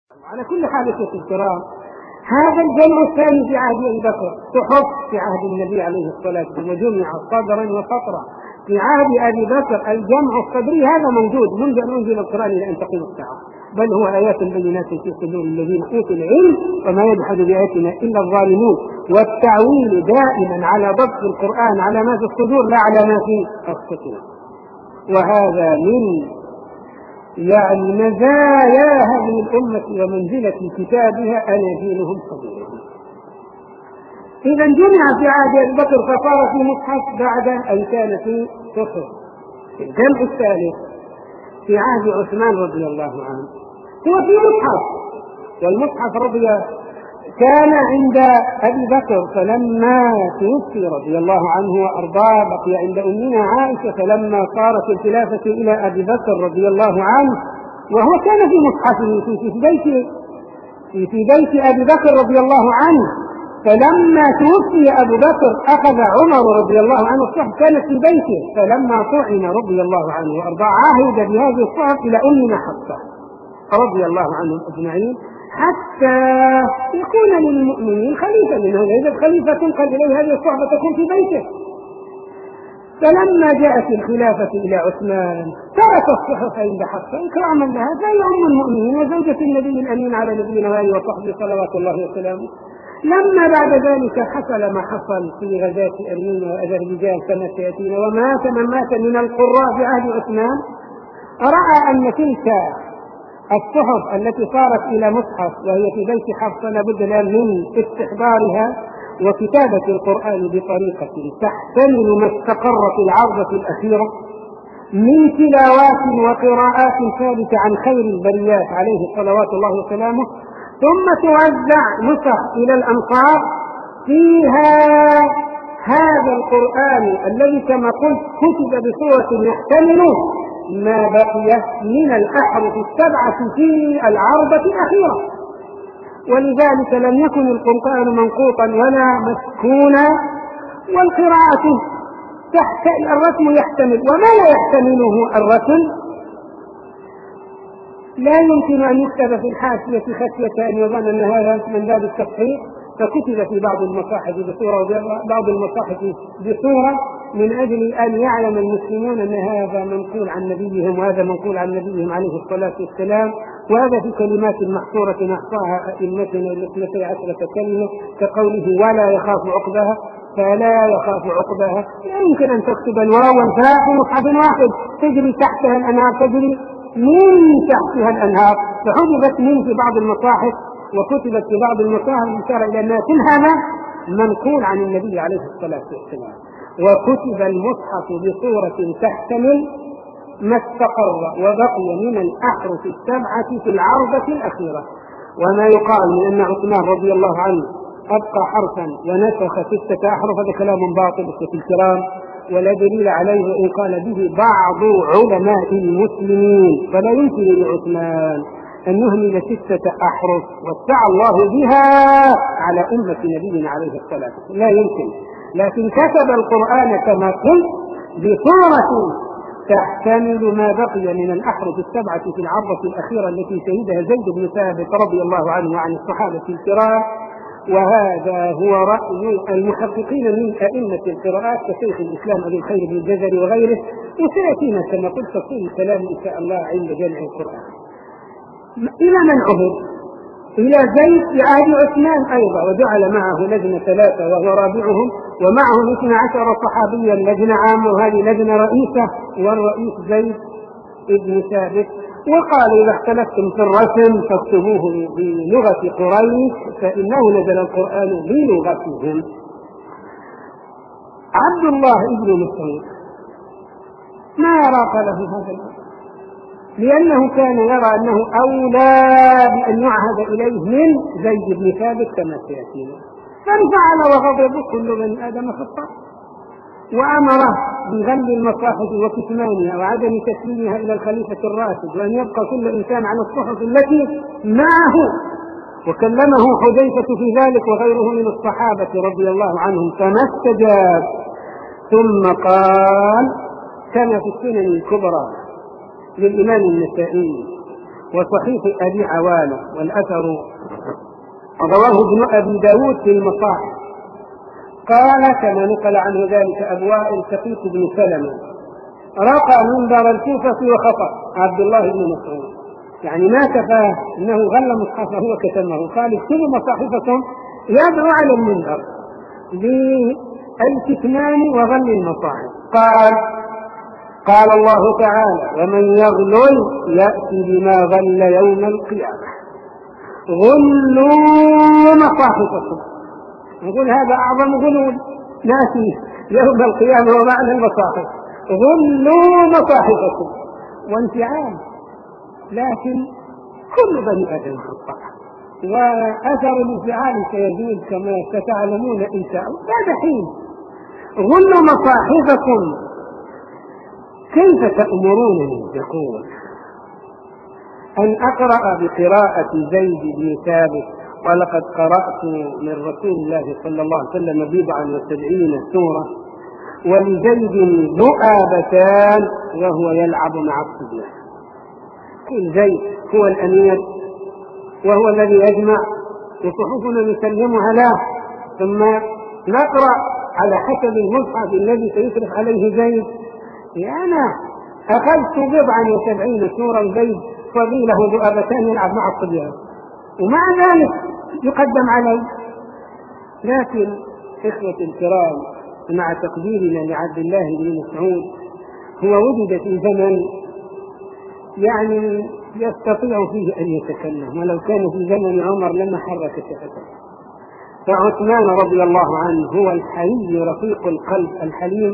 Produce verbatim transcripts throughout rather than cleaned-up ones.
على كل حال يا الكرام، هذا الجمع الثاني في عهد ابي بكر صحف في عهد النبي عليه الصلاه والسلام وجمع صدرا وسطرا. في عهد ابي بكر الجمع الصدري هذا موجود منذ ان انزل القران الى ان تقوم الساعه، بل هو ايات بينات في صدور الذين اوتوا العلم وما يجحد باياتنا الا الظالمون. والتعويل دائما على ضبط القران على ما في الصدور لا على ما في السطور، وهذا من يعني مزايا هذه الأمة ومنزلة كتابها أناجيلهم صدورهم. إذا جمع في عهد أبي بكر فصار في مصحف بعد أن كان في صحف. الجمع الثالث في عهد عثمان رضي الله عنه هو في مصحف، والمصحف رضي كان عند أبي بكر فلما توفي رضي الله عنه وأرضاه بقي عند أمنا عائشة، فلما صارت الخلافة إلى أبي بكر رضي الله عنه وهو كان في مصحفه في بيت في, في بيت أبي بكر رضي الله عنه، فلما توفي أبو بكر أخذ عمر رضي الله عنه الصحف كانت في بيته، فلما طعن رضي الله عنه وأرضاه عهد بهذه الصحف إلى أمنا حفصة رضي الله عنهم أجمعين حتى يكون للمؤمنين خليفة منه، إذا الخليفة تنقل إليه هذه الصحبة تكون في بيته. فلما جاءت الخلافة إلى عثمان ترك الصحف عند حفصة إكراما لها فهي أم المؤمنين وزوجة النبي الأمين على نبينا وآله وصحبه صلوات الله وسلامه. لما بعد ذلك حصل ما حصل في غزاة أرمينيا وأذربيجان كما سيأتينا ومات من مات من القراء في عهد عثمان، رأى أن تلك الصحف التي صارت إلى مصحف وهي في بيت حفصة لابد لها من استحضارها وكتابة القرآن بطريقة تحتمل ما استقر في العرضة الأخيرة من تلاوات وقراءات ثابتة عن خير البريات عليه صلوات الله وسلامه، ثم توزع نسخ إلى الأمصار فيها هذا القرآن الذي كما قلت كتب بصورة يحتمل ما بقي من الأحرف السبعة في العرضة الأخيرة. ولذلك لم يكن القرآن منقوطا ولا مسكونا، والقراءة تحت الرسم يحتمل وما لا يحتمله الرسم لا يمكن أن يكتب في الحاشية خشية أن يظن أن هذا من باب التصحيح، فكتب في بعض المصاحف بصورة وبعض المصاحف بصورة من أجل أن يعلم المسلمون أن هذا منقول عن نبيهم وهذا منقول عن نبيهم عليه الصلاة والسلام، وهذا في كلمات محصورة نحصاها أئمتنا الاثنتي عشرة كلمة كقوله ولا يخاف عقبها، فلا يخاف عقبها لا يمكن أن تكتب الواو والفاء في مصحف واحد تجري تحتها الأنهار تجري من تحتها الأنهار، فحذفت من في بعض المصاحف وكتبت في بعض المصاحف إشارة إلى أنها كل هذا منقول عن النبي عليه الصلاة والسلام. وكتب المصحف بصورة تحتمل ما استقر وبقي من الأحرف السبعة في العرضة الأخيرة. وما يقال من أن عثمان رضي الله عنه أبقى حرفا ونسخ ستة أحرف هذا كلام باطل في الكرام، ولا دليل عليه إن قال به بعض علماء المسلمين، فلا يمكن لعثمان أن يهمل ستة أحرف واتعى الله بها على أمة نبينا عليه الصلاة والسلام، لا يمكن. لكن كتب القرآن كما قلت بصورة تحتمل ما بقي من الأحرف السبعة في العرضة الأخيرة التي شهدها زيد بن ثابت رضي الله عنه وعن الصحابة الكرام. وهذا هو رأي المحققين من أئمة القراءات كشيخ الإسلام أبي الخير بن الجزري وغيره، وسيأتينا كما قلت تفصيل الكلام إن شاء الله عند جمع القرآن. إلى من عهد؟ إلى زيد في عهد عثمان أيضا، وجعل معه لجنة ثلاثة وهو رابعهم، ومعه اثنا عشر صحابيا لجنة عامة وهذه لجنة رئيسة، والرئيس زيد ابن ثابت. وقال إذا اختلفتم في الرسم فاكتبوه بلغة قريش فإنه نزل القرآن بلغتهم. عبد الله ابن مسعود ما راق له هذا الأمر، لأنه كان يرى أنه أولى بأن يعهد إليه من زيد بن ثابت كما سيأتينا، فانفعل وغضب كل بني آدم خطأ، وأمره بغل المصاحف وكتمانها وعدم تسليمها إلى الخليفة الراشد، وأن يبقى كل إنسان على الصحف التي معه. وكلمه حذيفة في ذلك وغيره من الصحابة رضي الله عنهم فما استجاب. ثم قال كما في السنن الكبرى للإمام النسائي وصحيح أبي عوانة، والأثر رواه ابن أبي داود في المصاحف. قال كما نقل عنه ذلك أبو وائل شقيق بن سلمة: رقى منبر الكوفة وخطأ عبد الله بن مسعود، يعني ما كفاه انه غل مصحفه وكتمه، قال اكتبوا مصاحفكم، يدعو على المنبر بالكتمان وغل المصاحف. قال قال الله تعالى: ومن يغلل يأتي بما غل يوم القيامة. غلوا مصاحفكم، نقول هذا أعظم غلول ناتي يوم القيامة ومعنى المصاحف. غلوا مصاحفكم وانفعال، لكن كل بني آدم خطأ، وأثر الانفعال سيزول كما ستعلمون إن شاء الله بعد حين. غلوا مصاحفكم كيف تأمرونني؟ يقول أن أقرأ بقراءة زيد بن ثابت، ولقد قرأت من رسول الله صلى الله عليه وسلم بضعا وسبعين سورة، ولزيد ذؤابتان وهو يلعب مع الصبيان. كل زيد هو الأمير وهو الذي يجمع، وصحفنا نسلمها له، ثم نقرأ على حسب المصحف الذي سيشرف عليه زيد. أنا أخذت بضعا وسبعين سورة زيد فضيله ذؤابتان يلعب مع الصبيان، ومع ذلك يقدم علي. لكن إخوة الكرام، مع تقديرنا لعبد الله بن مسعود، هو وجد في زمن يعني يستطيع فيه أن يتكلم، ولو كان في زمن عمر لما حرك شفتيه. فعثمان رضي الله عنه هو الحي رفيق القلب الحليم،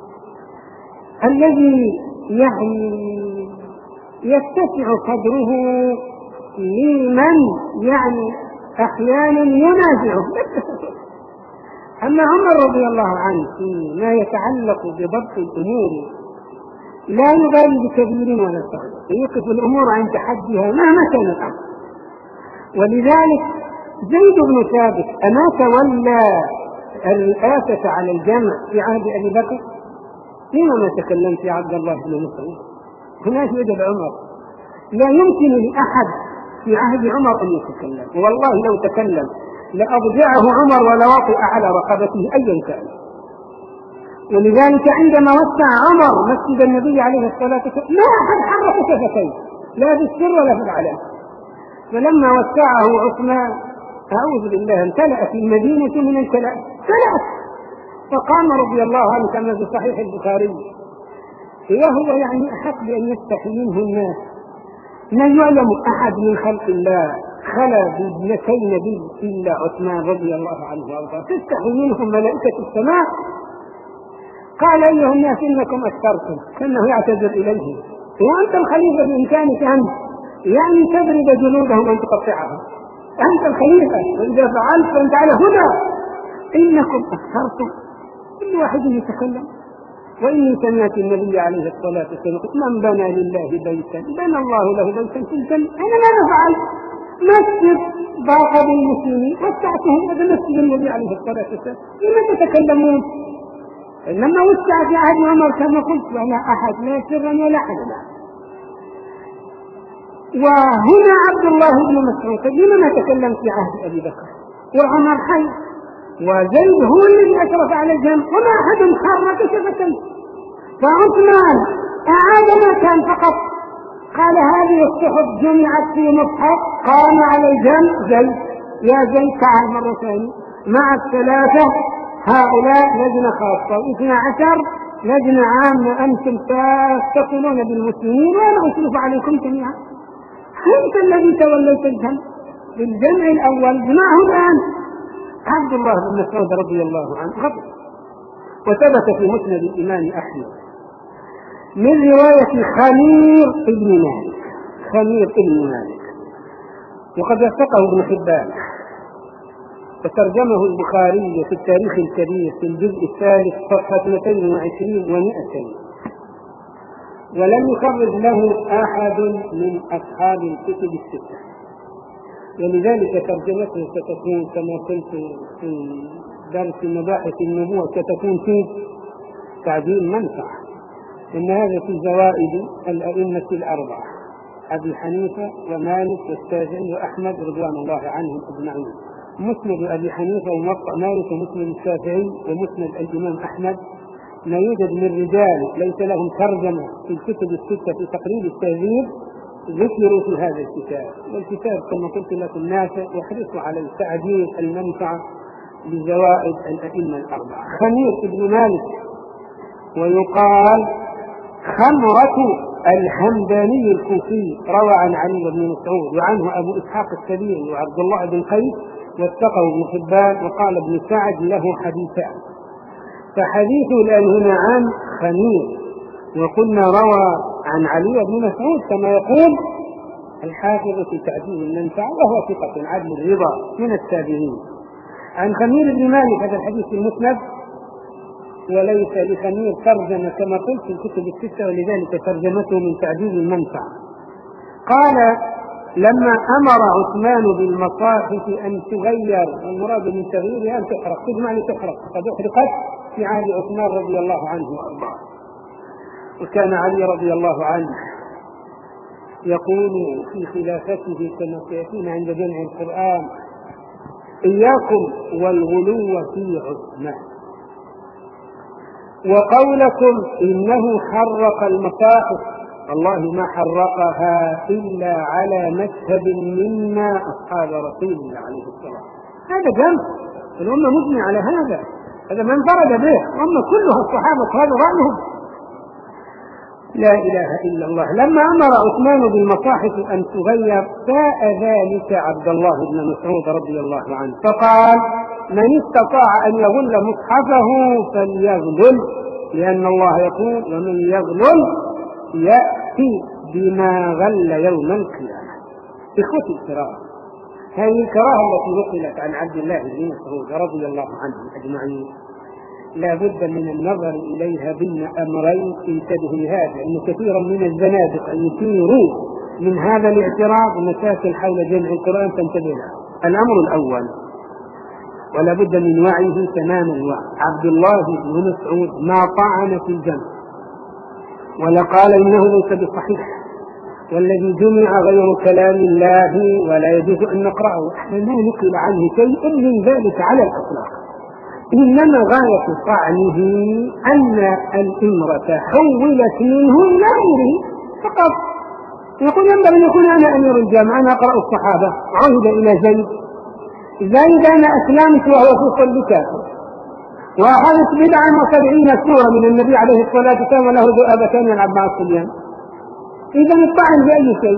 الذي يعني يتسع صدره لمن يعني أحيانا ينازعه. أما عمر رضي الله عنه فيما يتعلق بضبط الأمور لا يبالي بكبير ولا صغير، يوقف الأمور عند حدها مهما كان الأمر. ولذلك زيد بن ثابت أما تولى الرئاسة على الجمع في عهد أبي بكر؟ لما ما تكلمت يا عبد الله بن مسعود؟ هناك يوجد عمر، لا يمكن لأحد في عهد عمر أن يتكلم، والله لو تكلم لأضجعه عمر ولوطئ على رقبته أيا كان. ولذلك عندما وسع عمر مسجد النبي عليه الصلاة والسلام ما أحد حرك شفتيه لا بالسر ولا بالعلن، فلما وسعه عثمان أعوذ بالله امتلأت المدينة من الكلام، امتلأت، فقام رضي الله عنه كما في صحيح البخاري وهو يعني أحق بأن يستحي منه الناس. لا يعلم أحد من خلق الله خلا بابنتي نبي إلا عثمان رضي الله عنه وارضاه، تستحي منهم ملائكة السماء. قال أيها الناس إنكم أكثرتم، كأنه يعتذر إليهم، وأنت الخليفة بإمكانك أن يعني تضرب جنودهم أن تقطعهم، أنت الخليفة، وإذا فعلت فأنت على هدى. إنكم أكثرتم، كل واحد يتكلم. وإني سمعت النبي عليه الصلاة والسلام: من بنى لله بيتا بنى الله له بيتا في الجنة. أنا ماذا فعلت؟ مسجد ضاق بالمسلمين وسعته، هذا مسجد النبي عليه الصلاة والسلام، لما تتكلمون؟ لما وسع في عهد عمر كما قلت ولا أحد لا سرا ولا حدا. وهنا عبد الله بن مسعود لما تكلم في عهد أبي بكر وعمر حي، وزيد هو الذي أشرف على الجمع وما أحد حرك شفة. فعثمان أعاد ما كان فقط، قال هذه الصحف جمعت في مصحف، قام على الجمع زيد، يا زيد تعال مرة ثانية مع الثلاثة، هؤلاء لجنة خاصة، واثنى عشر لجنة عامة، أنتم تتصلون بالمسلمين وأنا أشرف عليكم جميعا. أنت الذي توليت الجمع بالجمع الأول، جمعه الآن. عبد الله بن مسعود رضي الله عنه غضب. وثبت في مسند الإمام أحمد من رواية خمير ابن مالك، خمير ابن مالك، وقد وثقه ابن حبان، وترجمه البخاري في التاريخ الكبير في الجزء الثالث صفحة مئتين وعشرين ومئتين، ولم يخرج له أحد من أصحاب الكتب الستة، ولذلك ترجمته ستكون كما قلت في درس مباحث النبوة ستكون في تعديل منفعة، إن هذا في زوائد الأئمة الأربعة. أبي حنيفة ومالك والشافعي وأحمد رضوان الله عنهم أجمعين. مسند أبي حنيفة وموطأ مالك ومسند الشافعي ومسند الإمام أحمد ما يوجد من رجال ليس لهم ترجمة في الكتب الستة في تقريب التهذيب ذكروا في هذا الكتاب. والكتاب كما قلت لكم نافع يحرص على تعديل المنفعة بزوائد الأئمة الأربعة. خمير ابن مالك ويقال خمرة الحمداني الكوفي روى عن علي بن مسعود وعنه أبو إسحاق السبيعي وعبد الله بن قيس واتقوا ابن حبان وقال ابن سعد له حديثان. فحديثه الآن هنا عن خمير، وقلنا روى عن علي بن مسعود كما يقول الحافظ في تعديل المنفعة وهو ثقة عدل الرضا من التابعين. عن خمير بن مالك هذا الحديث المسند، وليس لخمير ترجمة كما قلت في الكتب الستة ولذلك ترجمته من تعديل المنفعة. قال لما أمر عثمان بالمصاحف أن تغير، والمراد من تغييرها أن تحرق، تجمع لتحرق، قد أحرقت في عهد عثمان رضي الله عنه وأرضاه. وكان علي رضي الله عنه يقول في خلافته كما سيأتينا عند جمع القرآن إياكم والغلو في عثمان، وقولكم إنه حرق المصاحف والله ما حرقها إلا على مذهب منا أصحاب رسول الله عليه الصلاة. هذا جمع الأمة مجمع على هذا، هذا من فرد به أمة كلها الصحابة هذا رأيهم. لا إله إلا الله. لما أمر عثمان بالمصاحف أن تغير ساء ذلك عبد الله بن مسعود رضي الله عنه فقال من استطاع أن يغل مصحفه فليغلل، لأن الله يقول ومن يغلل يأتي بما غل يوم القيامة. إخوتي الكرام، هذه الكراهة التي نقلت عن عبد الله بن مسعود رضي الله عنه أجمعين لا بد من النظر إليها بين أمرين انتبهوا لهذا، أن كثيرا من الزنادقة يثيرون من هذا الاعتراض مشاكل حول جمع القرآن فانتبه لها. الأمر الأول ولا بد من وعيه تمام الوعي، عبد الله بن مسعود ما طعن في الجمع ولا قال إنه ليس بصحيح، والذي جمع غير كلام الله ولا يجوز أن نقرأه، ما نقل عنه شيء من ذلك على الأطلاق، إنما غاية طعنه أن الإمرة حولت منه إلى غيره فقط. يقول ينبغي أن يكون أنا أمير الجامعة أنا أقرأ الصحابة، عهد إلى زيد زيد أنا أسلمت وهو في صلكاته وأخذت بدعا وسبعين سورة من النبي عليه الصلاة والسلام وله ذؤابتان يلعب مع الصبيان. إذا الطعن بأي شيء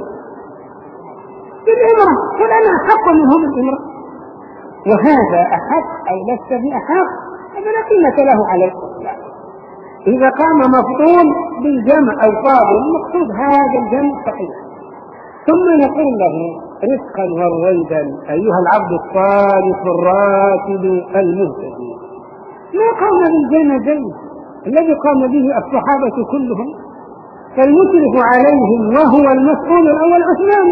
بالإمرة، قل أنا أحق منهم الإمرة وهذا أحق أو لست بأحق هذا لا قيمة له على الإطلاق. إذا قام مفضول بالجمع أو فاضل المقصود هذا الجمع صحيح. ثم نقول له رزقا ورويدا أيها العبد الصالح الراتب المهتدي، ما قام بالجمع جيد الذي قام به الصحابة كلهم، فالمشرف عليهم وهو المسؤول الأول عثمان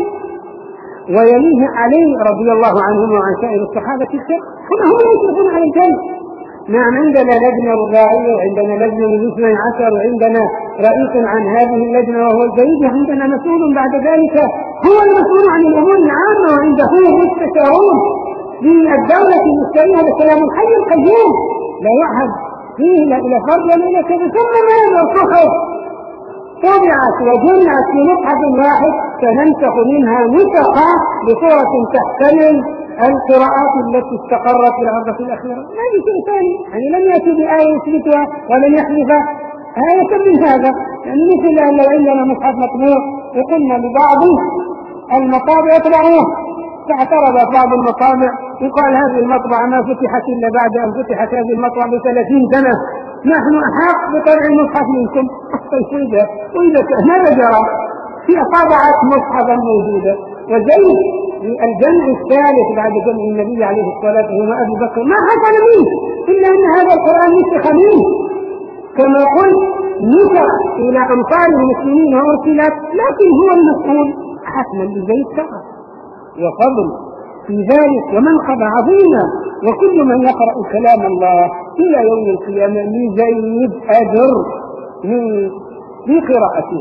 ويليه علي رضي الله عنهم وعن سائر الصحابة الكرام، هم يشرفون على الجنة. نعم عندنا لجنة رباعية وعندنا لجنة من اثني عشر وعندنا رئيس عن هذه اللجنة وهو الزيد، وعندنا مسؤول بعد ذلك هو المسؤول عن الأمور العامة وعنده مستشارون للدولة المستقيمة. هذا كلام الحي القيوم لا يعهد فيه لا إلى فرد ولا إلى كذا. ثم ماذا الصحف طبعت وجمعت في مصحف واحد فننسخ منها نسخة بصورة تحتمل القراءات التي استقرت في العرضة الأخيرة. ما في شيء ثاني، يعني لم يأتوا بآية يثبتها ولم يحذفها آية من هذا. يعني مثل أن لو عندنا مصحف مطبوع وقلنا لبعض المطابع يطبعوه فاعترض بعض المطابع وقال هذه المطبعة ما فتحت إلا بعد أن فتحت هذه المطبعة بثلاثين سنة، نحن أحق بطبع المصحف منكم. وإذا وإذا ماذا جرى؟ في طبعت مصحفا موجودة وزيد الجمع الثالث بعد جمع النبي عليه الصلاة والسلام وأبي بكر ما حصل منه إلا أن هذا القرآن نسخ منه كما قلت نسخ إلى أمصار المسلمين وأرسلت، لكن هو المسؤول حتما لزيد فقط وفضل في ذلك ومنقبة عظيمة. وكل من يقرأ كلام الله إلى يوم القيامة لزيد أجر في قراءته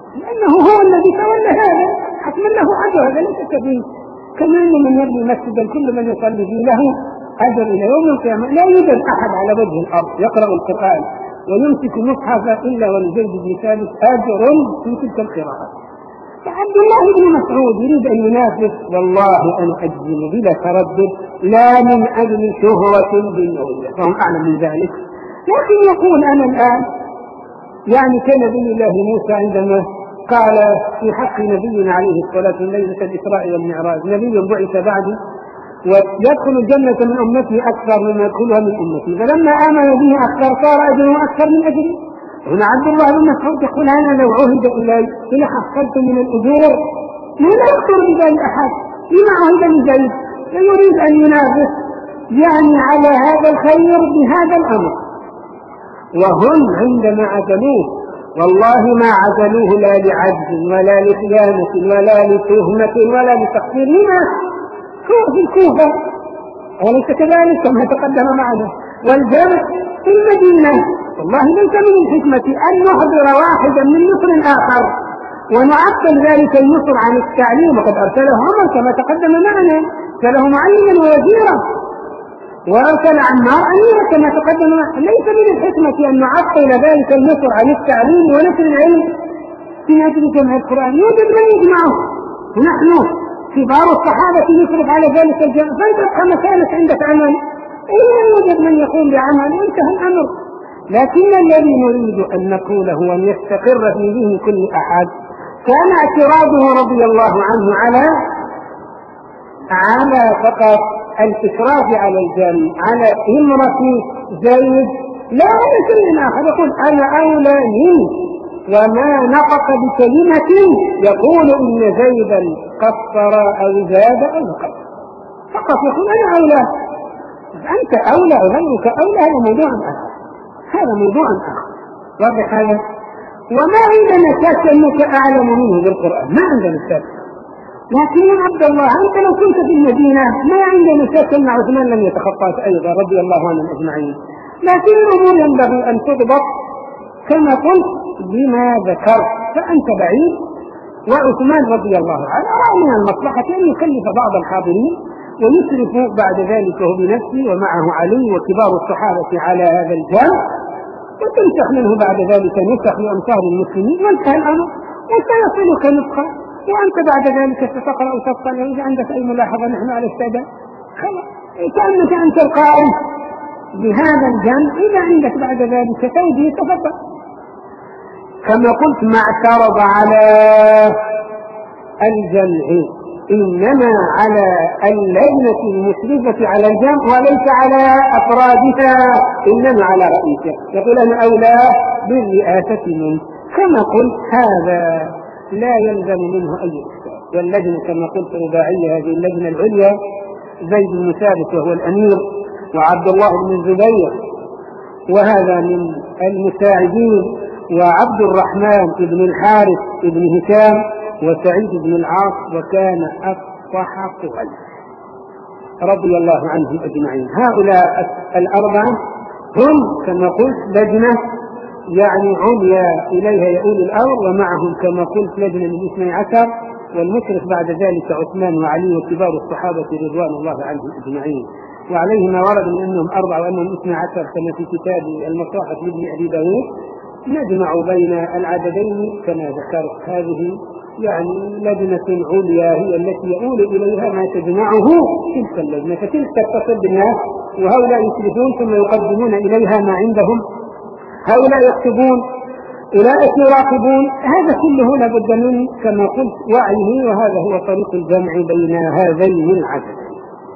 لأنه هو الذي تولى هذا، حتما له أجر، هذا ليس كبير. كما أن من يبني مسجدا كل من يصلي فيه له أجر إلى يوم القيامة. لا يوجد أحد على وجه الأرض يقرأ القرآن ويمسك مصحفا إلا ولزيد بن ثابت أجر في تلك القراءة. فعبد الله بن مسعود يريد أن ينافس، والله أنا أجزم بلا تردد لا من أجل شهرة بالنبوة، فهم أعلم من ذلك، لكن يقول أنا الآن يعني كنبي الله موسى عندما قال في حق نبينا عليه الصلاة والسلام ليلة الإسراء والمعراج نبي بعث بعدي ويدخل الجنة من أمته أكثر مما يدخلها من أمتي، فلما آمن به أكثر صار أجره أكثر من أجري. هنا عبد الله بن مسعود يقول أنا لو عهد إلي إلى حصلت من الأجور لا يخطر بذلك أحد، لما عهد لزيد يريد أن ينافس يعني على هذا الخير بهذا الأمر. وهم عندما عزلوه والله ما عزلوه لا لعجز ولا لخيانة ولا لتهمة ولا لتقصير، لما هو في الكوفة وليس كذلك كما تقدم معنا، والجمع في المدينة. والله ليس من الحكمة أن نحضر واحدا من مصر آخر ونعطل ذلك المصر عن التعليم، وقد أرسله عمر كما تقدم معنا، أرسله معلما ووزيرا وأرسل عمار أميرا كما تقدم معنا. ليس من الحكمة أن نعطل ذلك المصر عن التعليم ونشر العلم في أجل جمع القرآن. يوجد من يجمعه، نحن كبار الصحابة يصرف على ذلك الجمع، فانتبقى مسألة عندك عمل، إلا يوجد من يقوم بعمل انتهى الأمر. لكن الذي نريد أن نقوله وأن يستقر في ذهن كل أحد كان اعتراضه رضي الله عنه على على فقط الإشراف على الجمع على امرأة زيد لا على شيء آخر. يقول أنا أولى منه، وما نطق بكلمة يقول إن زيدا قصر أو زاد أو نقص، فقط يقول أنا أولى، أنت أولى وغيرك أولى، هذا موضوع آخر، هذا موضوع آخر واضح هذا. وما عندنا شك أنك أعلم منه بالقرآن، ما عندنا شك، لكن يا عبد الله أنت لو كنت في المدينة ما عندنا شك أن عثمان لم يتخطاك أيضا رضي الله عنهم أجمعين، لكن الأمور ينبغي أن تضبط كما قلت بما ذكرت. فأنت بعيد، وعثمان رضي الله عنه رأى من المصلحة أن يكلف بعض الحاضرين ويشرف بعد ذلك هو بنفسه ومعه علي وكبار الصحابة على هذا الجانب، وتنسخ منه بعد ذلك نسخ لأمصار المسلمين وانتهى الأمر، وسيصلك نسخة وأنت بعد ذلك ستقرأ وتفصل. وإذا عندك أي ملاحظة نحن على السادة خلاص، كأنك أنت القائم بهذا الجانب، إذا عندك بعد ذلك توجيه تفضل. كما قلت ما اعترض على الجمع، إنما على اللجنة المشرفة على الجمع وليس على أفرادها، إنما على رئيسها، يقول أنا أولى بالرئاسة منه. كما قلت هذا لا يلزم منه أي إشكال، واللجنة كما قلت رباعية، هذه اللجنة العليا زيد بن ثابت وهو الأمير، وعبد الله بن الزبير وهذا من المساعدين، وعبد الرحمن بن الحارث بن هشام، وسعيد بن العاص، وكان أفصح قريش رضي الله عنهم أجمعين. هؤلاء الأربعة هم كما قلت لجنة يعني عليا إليها يؤول الأمر، ومعهم كما قلت لجنة من اثني عشر، والمشرف بعد ذلك عثمان وعلي وكبار الصحابة رضوان الله عنهم أجمعين. وعليه ما ورد من أنهم أربعة وأنهم اثني عشر كما في كتاب المصاحف لابن أبي داود. نجمع بين العددين كما ذكرت، هذه يعني لجنة عليا هي التي يؤول إليها ما تجمعه تلك اللجنة، فتلك تتصل بالناس، وهؤلاء يسلفون ثم يقدمون إليها ما عندهم، هؤلاء يكتبون، أولئك يراقبون، هذا كله لابد من كما قلت وعيه، وهذا هو طريق الجمع بين هذين العددين.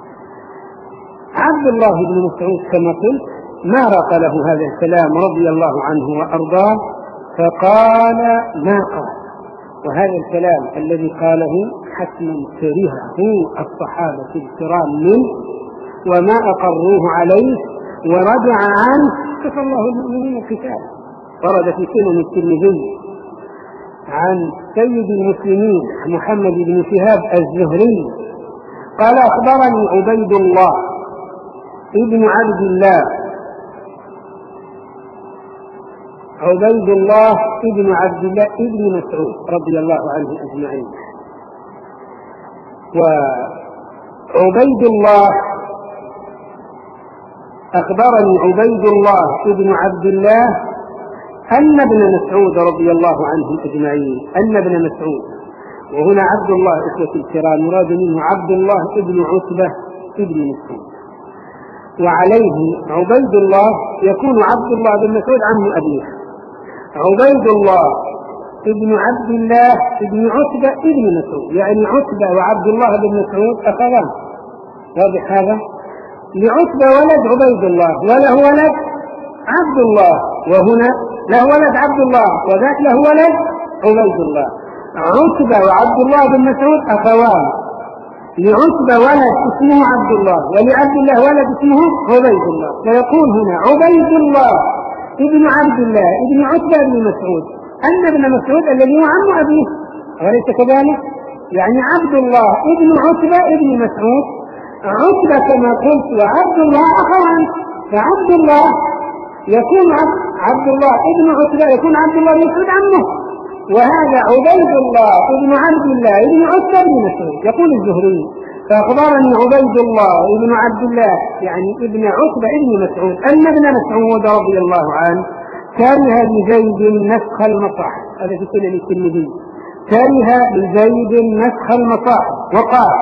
عبد الله بن مسعود كما قلت ما رق له هذا الكلام رضي الله عنه وأرضاه، فقال ما قال، وهذا الكلام الذي قاله حتما كرهه الصحابة الكرام منه وما أقروه عليه ورجع عنه، كفى الله المؤمنين القتال. ورد في سنن الترمذي عن سيد المسلمين محمد بن شهاب الزهري قال أخبرني عبيد الله ابن عبد الله عبيد الله ابن عبد الله ابن مسعود رضي الله عنه أجمعين. وعبيد الله أخبرني عبيد الله ابن عبد الله أن ابن مسعود رضي الله عنه أجمعين أن ابن مسعود، وهنا عبد الله إخوة الكرام مراد منه عبد الله ابن عتبة ابن مسعود، وعليه عبيد الله يكون عبد الله بن مسعود عم أبيه. عبيد الله ابن عبد الله ابن عتبة ابن مسعود، يعني عتبة وعبد الله بن مسعود أخوان. واضح هذا؟ لعتبة ولد عبيد الله وله ولد عبد الله، وهنا له ولد عبد الله وذاك له ولد عبيد الله. عتبة وعبد الله بن مسعود أخوان، لعتبة ولد اسمه عبد الله ولعبد الله ولد اسمه عبيد الله، فيقول هنا عبيد الله ابن عبد الله ابن عتبة بن مسعود أن ابن مسعود الذي هو عم أبيه، وليس كذلك؟ يعني عبد الله ابن عتبة ابن مسعود، عتبة كما قلت وعبد الله أخوان، فعبد الله يكون عبد الله ابن عتبة يكون عبد الله بن مسعود عمه، وهذا عبيد الله ابن عبد الله ابن عتبة بن مسعود. يقول الزهري فأخبرني عبيد الله ابن عبد الله يعني ابن عتبة ابن مسعود أن ابن مسعود رضي الله عنه كره لزيد نسخ المصاحف، هذا في سنن الترمذي، كره لزيد نسخ المصاحف وقال: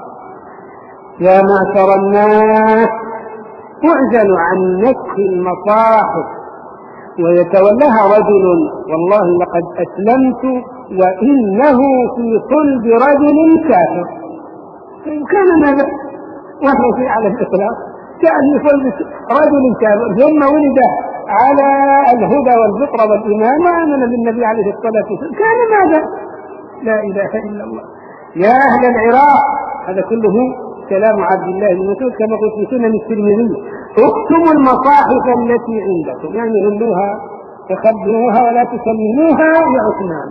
يا معشر الناس اعزلوا عن نسخ المصاحف ويتولاها رجل والله لقد أسلمت وإنه في صلب رجل كافر. كان ماذا؟ وهو في على الإطلاق كان في صلب رجل كافر ثم ولد على الهدى والفطرة والإيمان وآمن بالنبي عليه الصلاة والسلام، كان ماذا؟ لا إله إلا الله. يا أهل العراق، هذا كله كلام عبد الله بن مسعود كما قلت في سنن الترمذي: اكتموا المصاحف التي عندكم، يعني غلوها تخبئوها ولا تسلموها يا عثمان،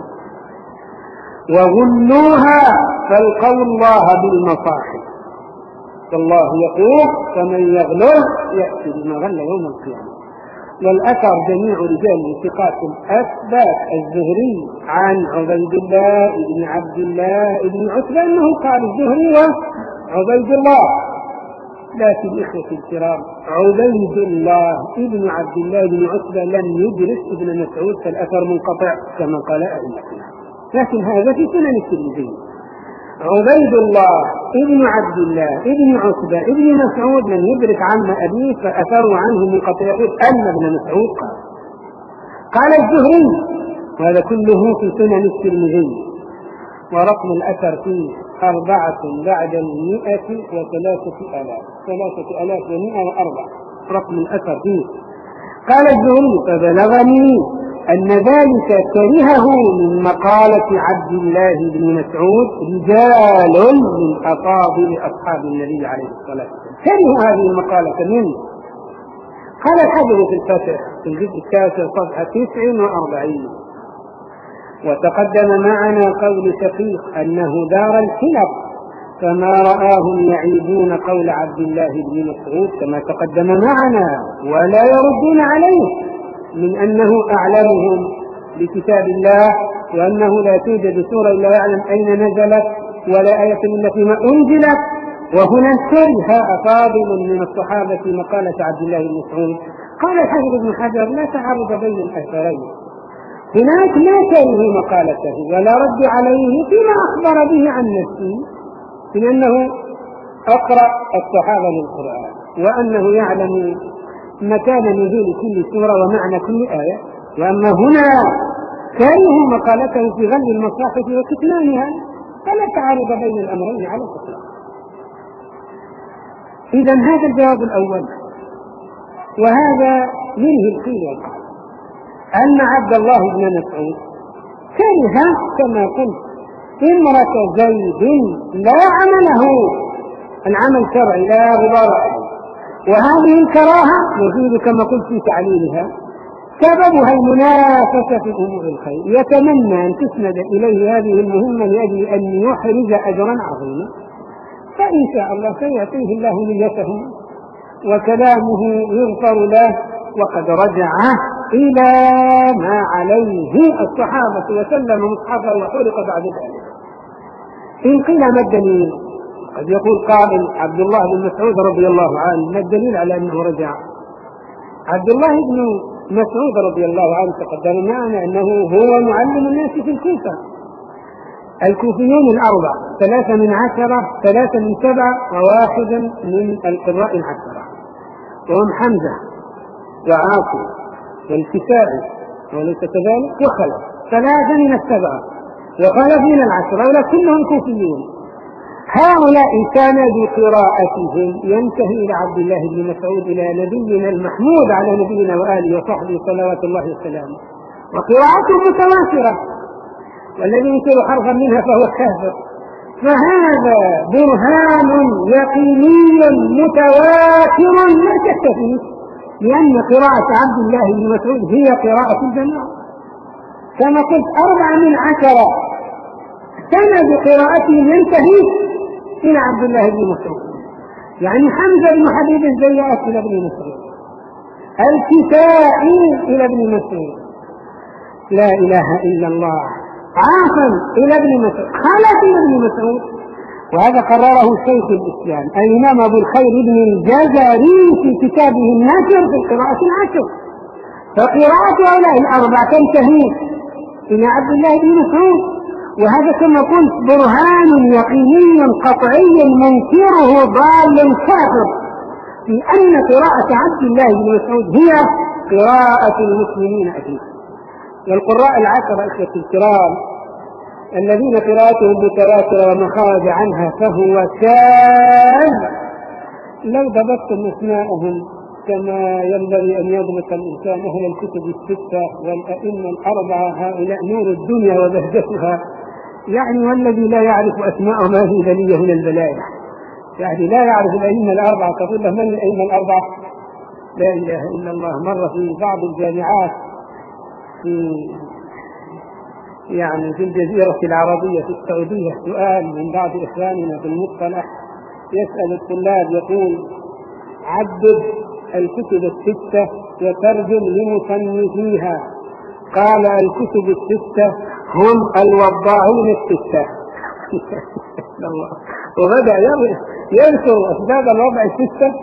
وغلوها فالقوا الله بالمصاحف، فالله يقول: فمن يغلل يأتي بما غل يوم القيامة. والأثر جميع رجال ثقات أثبات الزهري عن عبيد الله بن عبد الله بن عتبة أنه قال الزهري وعبيد الله. لكن إخوتي الكرام عبيد الله ابن عبد الله بن عتبة لم يدرك ابن مسعود، فالأثر منقطع كما قال أئمتنا، لكن هذا في سنن الترمذي. عبيد الله ابن عبد الله ابن عتبة ابن مسعود لم يدرك عم أبيه، فأثروا عنه منقطع، يقول أن ابن مسعود قال. قال الزهري وهذا كله في سنن الترمذي، ورقم الأثر فيه أربعة بعد المئة وثلاثة آلاف ثلاثة آلاف ومئة وأربعة رقم الأثر فيه. قال الزهري: فبلغني أن ذلك كرهه من مقالة عبد الله بن مسعود رجال من أفاضل أصحاب النبي عليه الصلاة والسلام، كرهوا هذه المقالة منه. قال الحافظ في الفتح في الجزء التاسع صفحة تسع وأربعين: وتقدم معنا قول شقيق أنه دار الحلق، فما رآهم يعيبون قول عبد الله بن مسعود كما تقدم معنا، ولا يردون عليه من أنه أعلمهم بكتاب الله، وأنه لا توجد سورة إلا يعلم أين نزلت ولا آية إلا فيما أنزلت. وهنا كره أفاضل من الصحابة مقالة عبد الله بن مسعود. قال الحافظ ابن حجر: لا تعارض بين الأثرين، هناك لا كره مقالته ولا رد عليه فيما أخبر به عن نفسه من أنه أقرأ الصحابة للقرآن وأنه يعلم مكان نزول كل سورة ومعنى كل آية، وأما هنا كرهوا مقالته في غل المصاحف وكتمانها، فلا تعارض بين الأمرين على الإطلاق. إذا هذا الجواب الأول، وهذا منه القيل والقال أن عبد الله بن مسعود كره كما قلت امرأة زيد لا عمله العمل شرعي لا غبار عليه، وهذه الكراهة يزيد كما قلت في تعليلها سببها المنافسة في أمور الخير، يتمنى أن تسند إليه هذه المهمة لأجل أن يحرز أجرا عظيما، فإن شاء الله سيعطيه الله نيته وكلامه يغفر له، وقد رجع إلى ما عليه الصحابة وسلم مصحفا وحرق بعد ذلك. إن قيل ما الدليل؟ قد يقول قائل عبد الله بن مسعود رضي الله عنه، ما الدليل على أنه رجع؟ عبد الله بن مسعود رضي الله عنه تقدم معنا أنه هو معلم الناس في الكوفة. الكوفيون الأربع، ثلاثة من عشرة، ثلاثة من سبعة، وواحدا من القراء العشرة، وهم حمزة وعاصم والكسائي وليس كذلك وخلف، ثلاثة من السبعة وخلف من العشرة، ولكنهم كوفيون. هؤلاء كان بقراءتهم ينتهي إلى عبد الله بن مسعود إلى نبينا المحمود على نبينا وآله وصحبه صلوات الله وسلامه، وقراءتهم متواترة، والذي ينكر حرفا منها فهو كافر. فهذا برهان يقيني متواتر لا شك فيه، لأن قراءة عبد الله بن مسعود هي قراءة الجماعة. كما قلت أربعة من عشرة كان بقراءتهم ينتهي إلى عبد الله بن مسعود، يعني حمزة بن حبيب الزيات إلى ابن مسعود، الكسائي إلى ابن مسعود، لا إله إلا الله، عاصم إلى ابن مسعود، خلف إلى ابن مسعود. وهذا قرره شيخ الإسلام الإمام أبو الخير بن الجزري في كتابه الناشر في القراءة العشر. فقراءة هؤلاء الأربعة تنتهي إلى عبد الله بن مسعود، وهذا كما قلت برهان يقيني قطعي منكره ضال كافر في أن قراءة عبد الله بن مسعود هي قراءة المسلمين أجمعين. والقراء العشرة إخوة الكرام الذين قراءتهم متواترة ومخارج عنها فهو شاذ، لو ضبطتم أسماءهم كما ينبغي أن يضبط الإنسان أهل الكتب الستة والأئمة الأربعة، هؤلاء نور الدنيا وبهجتها، يعني والذي لا يعرف أسماءهم هذه بلية من البلايا، يعني لا يعرف الأئمة الأربعة تقول له من الأئمة الأربعة؟ لا إله إلا الله. مر في بعض الجامعات في يعني في الجزيرة العربية في السعودية سؤال من بعض إخواننا في المصطلح، يسأل الطلاب يقول عدد الكتب الستة وترجم لمصنفيها. قال الكتب الستة هم الوضاعون الستة. وبدأ ينشر أسباب الوضع الستة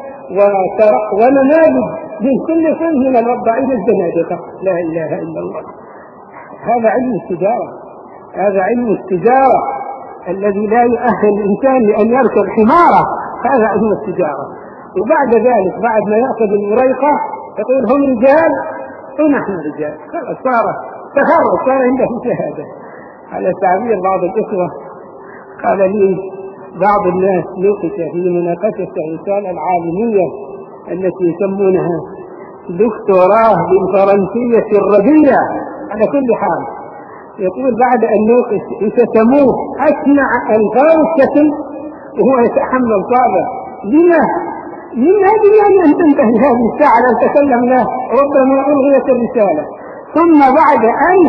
ونماذج من كل فن من الوضاعين الزنادقة. لا إله إلا الله. هذا علم التجارة، هذا علم التجارة الذي لا يؤهل الإنسان لأن يركب حمارة، هذا علم التجارة. وبعد ذلك بعد ما يأخذ الوريقة يقول هم رجال ونحن رجال، صار تخرج، صار عنده شهادة. على تعبير بعض الإخوة قال لي بعض الناس نوقش في مناقشة الرسالة العالمية التي يسمونها دكتوراه بالفرنسية الرديئة. على كل حال يقول بعد أن نوقش يسموه أسمع ألفاظ الشكل وهو يتحمل صعبة. لما؟ من أجل أن تنتهي هذه الساعة لو تكلم له ربما ألغيت الرسالة. ثم بعد أن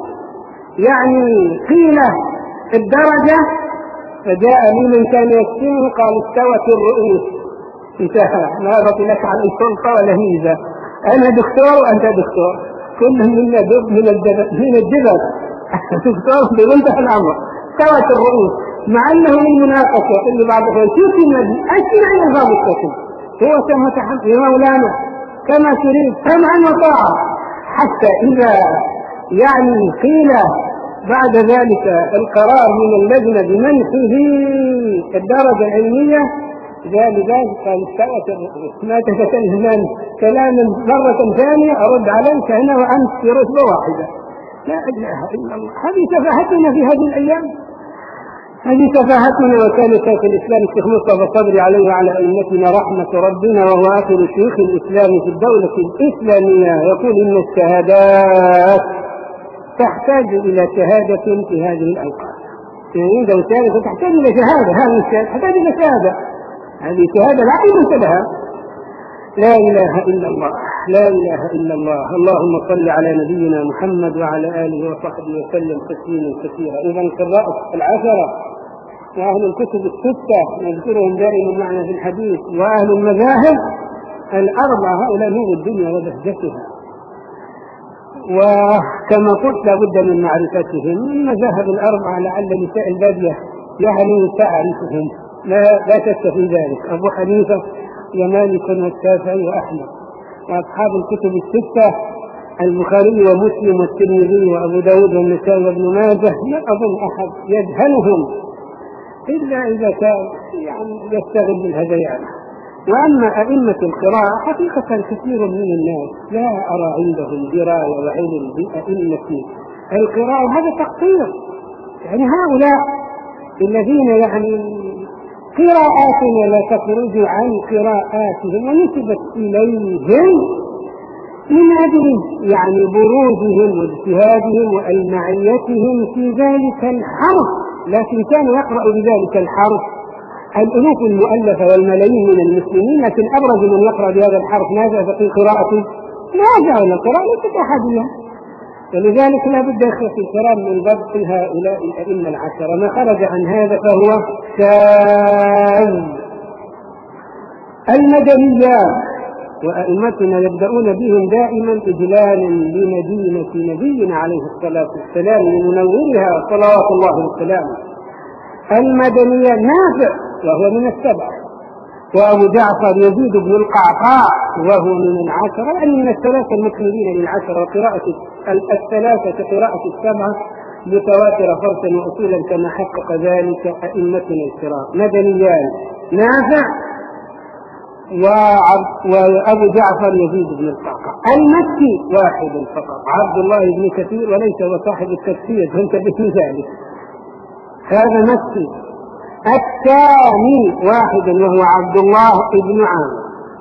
يعني قيل الدرجة فجاء لمن كان يكتمه قال استوت الرؤوس، انتهى، ما بقي لك عن السلطة ولا ميزة، أنا دكتور وأنت دكتور، كلهم منا من الجبل من الجبل دكتور بمنتهى الأمر، استوت الرؤوس. مع أنه من مناقشة اللي بعض الشيء أسمع الغاب الشكل هو سمتحمل يا مولانا كما تريد سمعا وطاعة، حتى إذا يعني قيل بعد ذلك القرار من اللجنة بمنحه الدرجة العلمية جاء لذلك قال استوت الرؤوس. ما تتكلم كلاما مرة ثانية أرد عليك أنا وأنت في رتبة واحدة. لا إله إلا الله. هذه سفاهتنا في هذه الأيام، هذه سفاهتنا. وكان شيخ الإسلام الشيخ مصطفى الصدري عليه وعلى أئمتنا رحمة ربنا وهو آخر شيوخ الإسلام في الدولة الإسلامية يقول إن الشهادات تحتاج إلى شهادة في هذه الأوقات. عنده شهادة تحتاج إلى شهادة، هذه الشهادة تحتاج إلى شهادة، هذه شهادة لا قيمة لها. لا إله إلا الله، لا إله إلا الله. اللهم صل على نبينا محمد وعلى آله وصحبه وسلم تسليما كثيرا. إذا القراء العشرة وأهل الكتب الستة نذكرهم دائما معنا في الحديث، وأهل المذاهب الأربعة هؤلاء نور الدنيا وبهجتها. وكما قلت لابد من معرفتهم. المذاهب الأربعة لعل نساء البادية يعني تعرفهم، لا, لا تشك في ذلك. أبو حنيفة ومالك والشافعي وأحمد، وأصحاب الكتب الستة البخاري ومسلم والترمذي وأبو داود والنسائي وابن ماجه، لا أظن أحد يجهلهم إلا إذا كان يعني يستغل بالهذيان. وأما أئمة القراءة حقيقة كثير من الناس لا أرى عندهم دراية وعلم بأئمة القراءة، هذا تقصير. يعني هؤلاء الذين يعني قراءاتنا لا تخرج عن قراءاتهم ونسبت إليهم من أجل يعني بروزهم واجتهادهم وألمعيتهم في ذلك الحرف، لكن كان يقرأ بذلك الحرف الألوف المؤلفة والملايين من المسلمين، لكن أبرز من يقرأ بهذا الحرف ماذا في قراءته؟ لا جعل القراءة ليست أحدية. ولذلك لا بد في الكرام من ضبط هؤلاء الأئمة العشرة، ما خرج عن هذا فهو شاذ. المدنيات وأئمتنا يبدأون بهم دائما إجلالا لمدينة نبينا عليه الصلاة والسلام لمنورها صلوات الله وسلامه. المدنية نافع وهو من السبعة، وأبو جعفر يزيد بن القعقاع وهو من العشرة، يعني من الثلاثة المكملين للعشرة، وقراءة الثلاثة قراءة السبعة متواترة فرسا وأصولا كما حقق ذلك أئمتنا الكرام. مدنيان نافع وأبو جعفر يزيد بن القعقاع. المكي واحد فقط عبد الله بن كثير، وليس هو صاحب التفسير، فانتبه لذلك، هذا مكي. الثاني واحد وهو عبد الله بن عامر.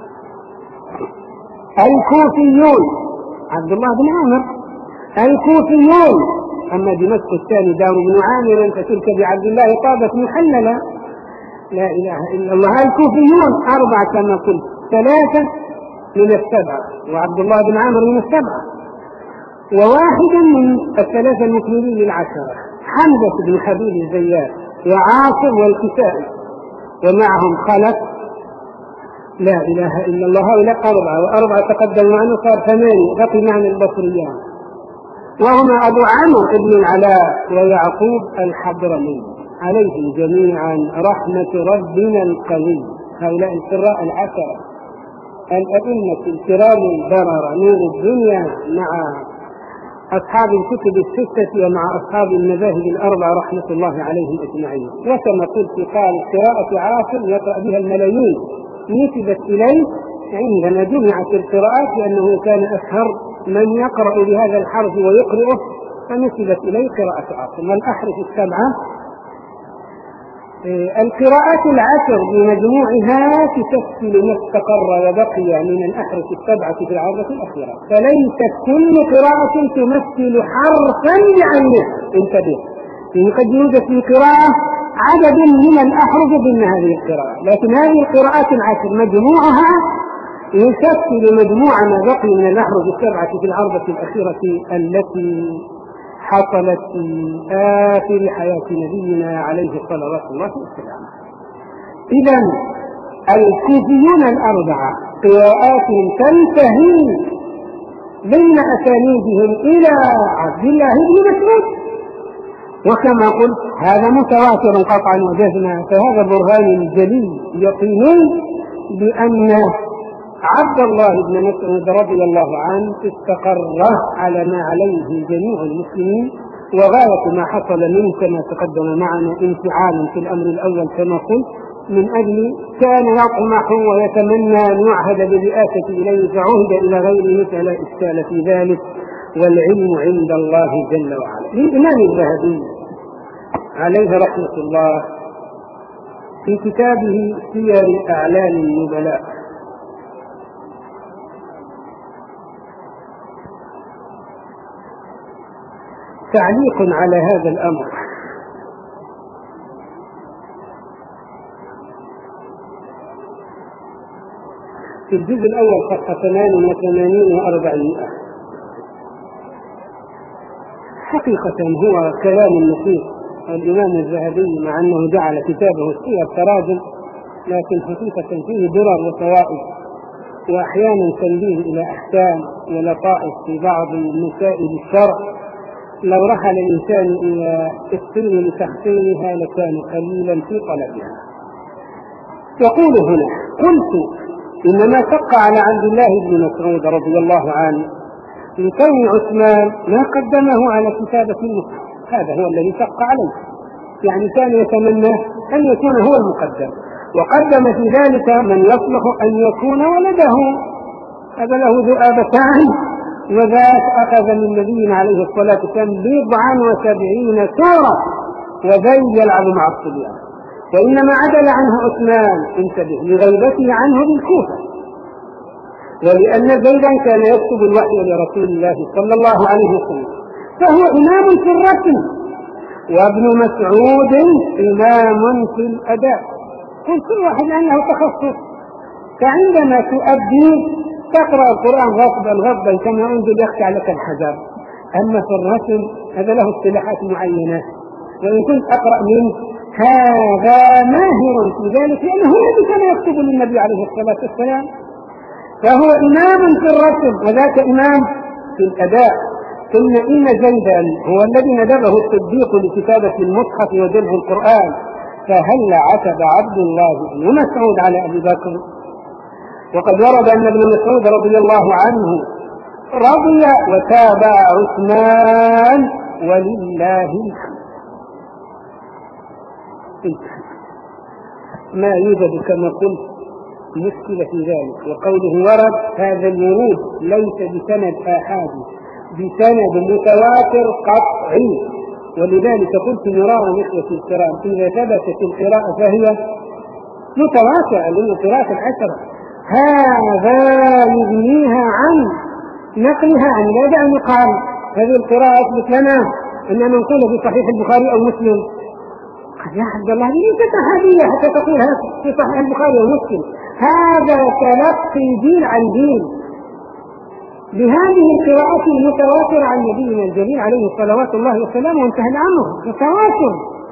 الكوفيون عبد الله بن عامر الكوفيون. أما دمشق الثاني دار بن عامر فتلك بعبد الله طابت محللا، لا إله إلا الله. الكوفيون أربعة كما قلت، ثلاثة من السبعة وعبد الله بن عامر من السبعة، وواحدا من الثلاثة المكملين للعشرة حمزة بن حبيب الزيات وعاصم والكسائي، ومعهم خلف لا إله إلا الله. هؤلاء أربعة، وأربعة تقدم معنا صار ثمانية، بقي معنا البصريان وهما أبو عمرو بن العلاء ويعقوب الحضرمي، عليهم جميعا رحمة ربنا القوي. هؤلاء القراء العشرة الأئمة الكرام البررة نور الدنيا مع أصحاب الكتب الستة ومع أصحاب المذاهب الأربعة رحمة الله عليهم أجمعين. وكما قلت قال قراءة عاصم يقرأ بها الملايين، نسبت إليه عندما جمعت القراءات لأنه كان أشهر من يقرأ بهذا الحرف ويقرأه، فنسبت إليه قراءة عاصم. والأحرف السبعة القراءات العشر بمجموعها تشكل ما استقر وبقي من الأحرف السبعة في العرضة الأخيرة، فليست كل قراءة تمثل حرفا بعينه. انتبه، قد يوجد في قراءة عدد من الأحرف ضمن هذه القراءة، لكن هذه القراءات العشر مجموعها يشكل مجموع ما بقي من الأحرف السبعة في العرضة الأخيرة التي حصلت في آخر حياة نبينا عليه صلوات الله وسلامه. إذن الكوفيون الأربعة قراءاتهم تنتهي بين أسانيدهم إلى عبد الله بن مسعود، وكما قلت هذا متواتر قطعا وجزما، فهذا برهان جليل يقيني بأن عبد الله بن مسعود رضي الله عنه استقر على ما عليه جميع المسلمين، وغاية ما حصل منه كما تقدم معنا انفعال في الأمر الأول كما قلت، من أجل كان يطمح ويتمنى أن يعهد بالرئاسة إليه فعهد إلى غيره فلا إشكال في ذلك، والعلم عند الله جل وعلا. للإمام الذهبي عليه رحمة الله في كتابه سير أعلام النبلاء تعليق على هذا الأمر. في الجزء الأول صفحة ثمان وثمانين وأربعمائة. حقيقة هو كلام نصيح الإمام الذهبي، مع أنه جعل كتابه سير تراجم، لكن حقيقة فيه درر وفوائد وأحيانا تنبيه إلى أحكام ولطائف في بعض مسائل الشرع لو رحل الإنسان إلى السلم لتحصيلها لكان قليلا في طلبها. يقول هنا: قلت إنما شق على عبد الله بن مسعود رضي الله عنه في كون عثمان ما قدمه على كتابة المصحف، هذا هو الذي شق عليه، يعني كان يتمنى أن يكون هو المقدم، وقدم في ذلك من يصلح أن يكون ولده، هذا له ذؤابتان، وذاك أخذ من نبينا عليه الصلاة والسلام بضعا وسبعين سورة وذي يلعب مع الصبيان، وإنما عدل عنه عثمان انتبه لغيبته عنه بالكوفة، ولأن زيدا كان يكتب الوحي لرسول الله صلى الله عليه وسلم، فهو إمام في الرسم، وابن مسعود إمام في الأداء، كل واحد عنه تخصص. فعندما تؤدي تقرأ القرآن غضبا غضبا كما أنزل يخشى لك الحجر، أما في الرسم هذا له اصطلاحات معينة، وإن كنت أقرأ منه هذا ماهر في ذلك لأنه هو الذي كان يكتب للنبي عليه الصلاة والسلام، فهو إمام في الرسم وذاك إمام في الأداء. ثم إن زيدا هو الذي ندبه الصديق لكتابة المصحف وجمع القرآن، فهل عتب عبد الله بن مسعود على أبي بكر؟ وقد ورد أن ابن مسعود رضي الله عنه رضي وتابع عثمان ولله الحمد. ما يوجد كما قلت مشكلة في ذلك، وقوله ورد هذا الورود ليس بسند آحادي، بسند متواتر قطعي، ولذلك قلت مرارا إخوتي الكرام إذا ثبتت القراءة فهي متواترة للقراءة العشرة، هذا يغنيها عن نقلها عن لا داعي يقال هذه القراءة أثبت لنا أن منقولة في صحيح البخاري أو مسلم. قد يا عبد الله ليست أحادية حتى تقول هذا في صحيح البخاري أو مسلم، هذا تلقي دين عن دين بهذه القراءات المتواترة عن نبينا الجليل عليه الصلوات الله وسلامه وانتهى الأمر بتواتر.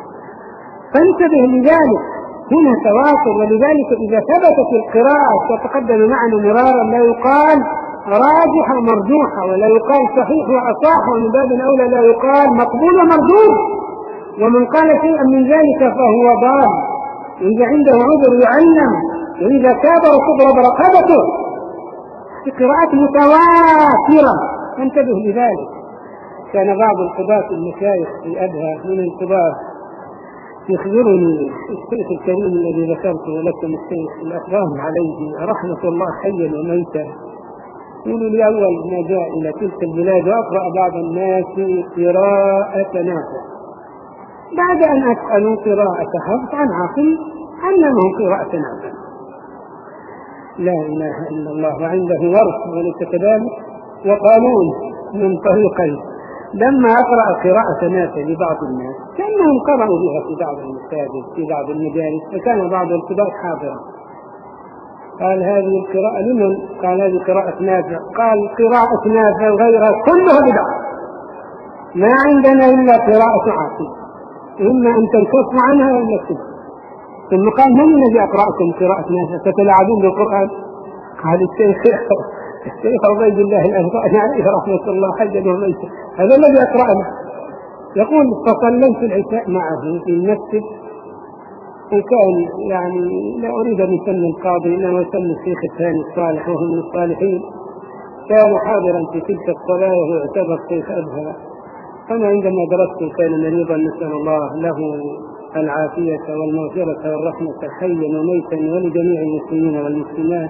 فانتبه لذلك، هنا تواتر، ولذلك إذا ثبتت القراءة تتقدم معنا مرارا لا يقال راجحة ومرجوحة، ولا يقال صحيح وأصح، ومن باب أولى لا يقال مقبول ومردود، ومن قال شيئا من ذلك فهو ضال، وإذا عنده عذر يعلم، وإذا كابر تضرب رقبته. في قراءات متواترة، فانتبه لذلك. كان بعض القضاة المشايخ في أبها من القضاة يخبرني الشيخ الكريم الذي ذكرته لكم الشيخ الأكرام عليه رحمة الله حيا وميتا، يقول لي أول ما جاء إلى تلك البلاد وأقرأ بعض الناس قراءة نافع، بعد أن أسألوا قراءة حفظ عن عاصم علمهم قراءة نافع. لا إله إلا الله، وعنده ورث وليس كذلك وقانون من طريقين. لما أقرأ قراءة نافع لبعض الناس كأنهم قرأوا بها في بعض المساجد في بعض المجالس، فكان بعض القضاة حاضرا، قال هذه القراءة لمن؟ قال هذه قراءة نافع. قال قراءة نافع غيرها كلها بدعة، ما عندنا إلا قراءة عاصم، إما أن تنكفوا عنها ولا تكفوا. ثم قال من الذي أقرأكم قراءة نافع تتلاعبون بالقرآن؟ قال الشيخ الشيخ عبيد الله الأنصاري عليه رحمة الله حجا وميتا، هذا الذي أقرأنا. يقول فصليت العشاء معه في المسجد، وكان يعني لا أريد أن يسمي القاضي إنما يسمي الشيخ الثاني الصالح وهو من الصالحين، كان حاضرا في تلك الصلاة وهو اعتبر شيخ أبها. أنا عندما درست كان مريضا، نسأل الله له العافية والمغفرة والرحمة حيا وميتا ولجميع المسلمين والمسلمات.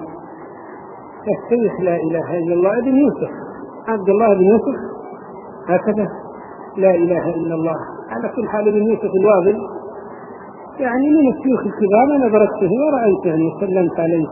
الشيخ لا إله إلا الله ابن يوسف، عبد الله بن يوسف هكذا، لا إله إلا الله. على كل حال ابن يوسف الواضي يعني من الشيوخ الكبار، أنا درسته ورأيته يعني سلمت عليه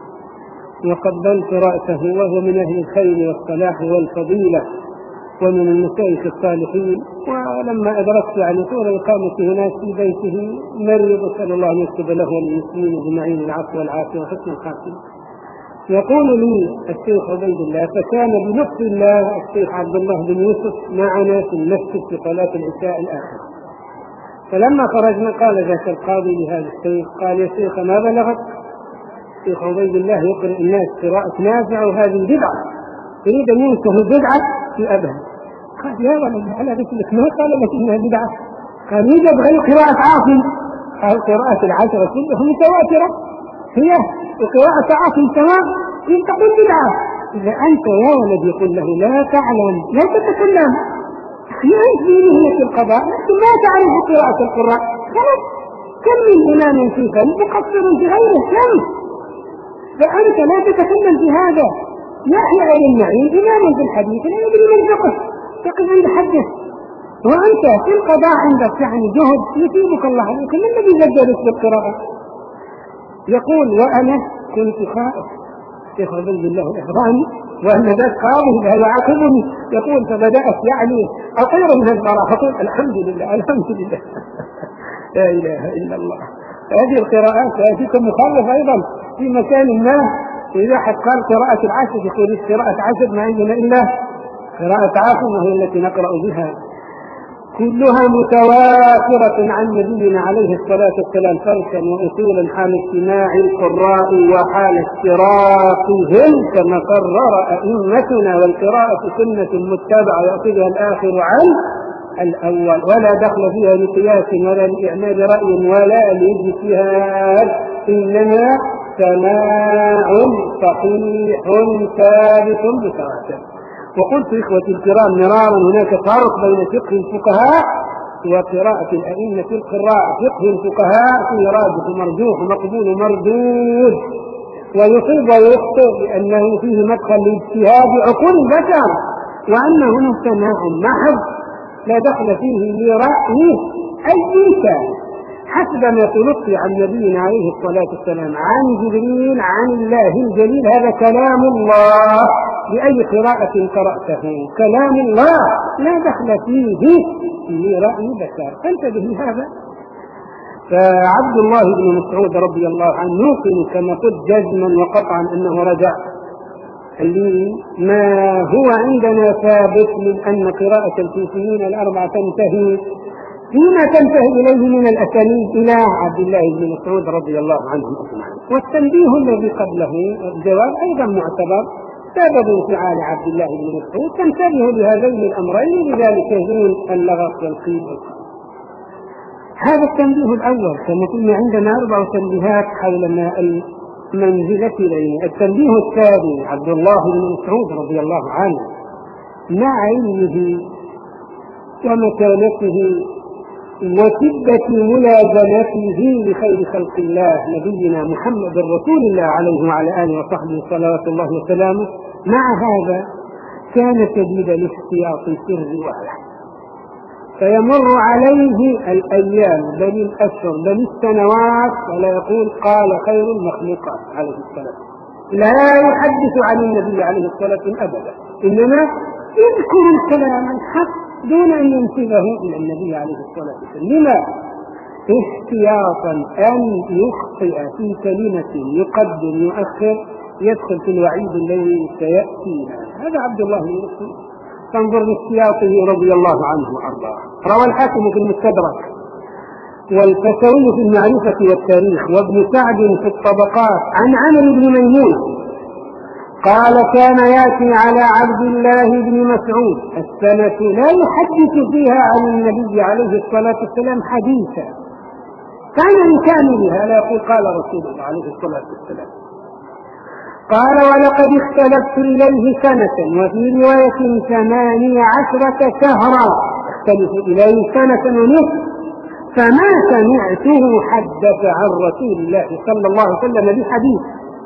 وقبلت رأسه، وهو من أهل الخير والصلاح والفضيلة ومن المشايخ الصالحين. ولما أدركت يعني طول إقامته هناك في بيته مريض، أسأل الله أن يكتب له والمسلمين أجمعين العفو والعافية وحسن الخاتمة. يقول لي الشيخ عبيد الله فكان بنفس الله الشيخ عبد الله بن يوسف معنا في المسجد في صلاة العشاء الآخر، فلما خرجنا قال ذاك القاضي لهذا الشيخ قال يا شيخ ما بلغت؟ شيخ عبيد الله يقرأ الناس قراءة نافع وهذه بدعة، يريد أن ينسه البدعة في أبها. قال يا ولد على رسلك ما قال لك إنها بدعة؟ قال يجب غير قراءة عاصم، قال قراءة العشرة كلها متواترة هي وقراءة عاصم سواء، تقول بدعة. إذا أنت يا ولد يقول له لا تعلم لا تتكلم، يعيش في مهنة القضاء لكن لا تعرف قراءة القراء، خلاص كم من إمام في فن مقصر في غيره كم، فأنت لا تتكلم في هذا. يحيى بن معين إمام في الحديث لا يدري من فقه يقف عند حدث، وأنت في القضاء عندك يعني جهد يثيبك الله عليك. من الذي زجرك بالقراءة؟ يقول وأنا كنت خائف شيخ عبيد الله الإحرامي وأن ذاك قاضي هذا عاقبني، يقول فبدأت يعني أطير من الفرح فقلت الحمد لله الحمد لله لا إله إلا الله. هذه القراءات تأتيكم مخالفة أيضا في مكان ما، إذا حد قال قراءة العشر يقول قراءة عشر ما عندنا إلا قراءة عاصم وهي التي نقرأ بها، كلها متواترة عن نبينا عليه الصلاة والسلام فرقا وأصولا حال اجتماع القراء وحال اشتراكهم كما قرر أئمتنا، والقراءة سنة متبعة يأخذها الآخر عن الأول، ولا دخل فيها لقياس ولا لإعمال رأي ولا لاجتهاد، إنما سماع صحيح ثابت متواتر. وقلت إخوتي الكرام مرارا هناك فرق بين فقه الفقهاء وقراءة الأئمة القراء. فقه الفقهاء فيه راجح مرجوح مقبول مردود، ويصيب ويخطئ لأنه فيه مدخل لاجتهاد عقول البشر، وأنه سماع محض لا دخل فيه لرأي أي إنسان حسب ما تلقي عن نبينا عليه الصلاة والسلام عن جبريل عن الله الجليل. هذا كلام الله بأي قراءة قرأته كلام الله لا دخل فيه لرأي بشر، انتبه لهذا. فعبد الله بن مسعود رضي الله عنه يوقن كما قلت جزما وقطعا أنه رجع لما هو عندنا ثابت من أن قراءة الكوفيين الأربعة تنتهي فيما تنتهي إليه من الأسانيد إلى عبد الله بن مسعود رضي الله عنه أجمعين. والتنبيه الذي قبله الجواب أيضا معتبر، سبب انفعال عبد الله بن مسعود تنتبه لهذين الأمرين، لذلك يجرون اللغط والقيل. هذا التنبيه الأول. كما قلنا عندنا أربع تنبيهات حول المنزلتين. التنبيه الثاني عبد الله بن مسعود رضي الله عنه مع علمه ومكانته وشدة ملازمته لخير خلق الله نبينا محمد رسول الله عليه وعلى آله وصحبه صلوات الله وسلامه، مع هذا كان شديد الاحتياط سر وعلا، فيمر عليه الأيام بل الأشهر بل السنوات ولا يقول قال خير المخلوقات عليه الصلاة، لا يحدث عن النبي عليه الصلاة أبدا، إنما يذكر الكلام الحق دون أن ينسبه إلى النبي عليه الصلاة والسلام. لما؟ احتياطا أن يخطئ في كلمة يقدم يؤخر يدخل في الوعيد الذي سيأتينا. هذا عبد الله بن مسعود تنظر لاحتياطه رضي الله عنه وأرضاه. روى الحاكم في المستدرك والفتاوي في المعرفة والتاريخ وابن سعد في الطبقات عن عمرو بن ميمون قال كان يأتي على عبد الله بن مسعود السنة لا يحدث فيها عن النبي عليه الصلاة والسلام حديثا، كان بكاملها لا يقول قال رسول الله عليه الصلاة والسلام. قال ولقد اختلفت إليه سنة وفي رواية ثمانية عشرة شهرا، اختلف إليه سنة ونصف، فما سمعته حدث عن رسول الله صلى الله عليه وسلم بحديث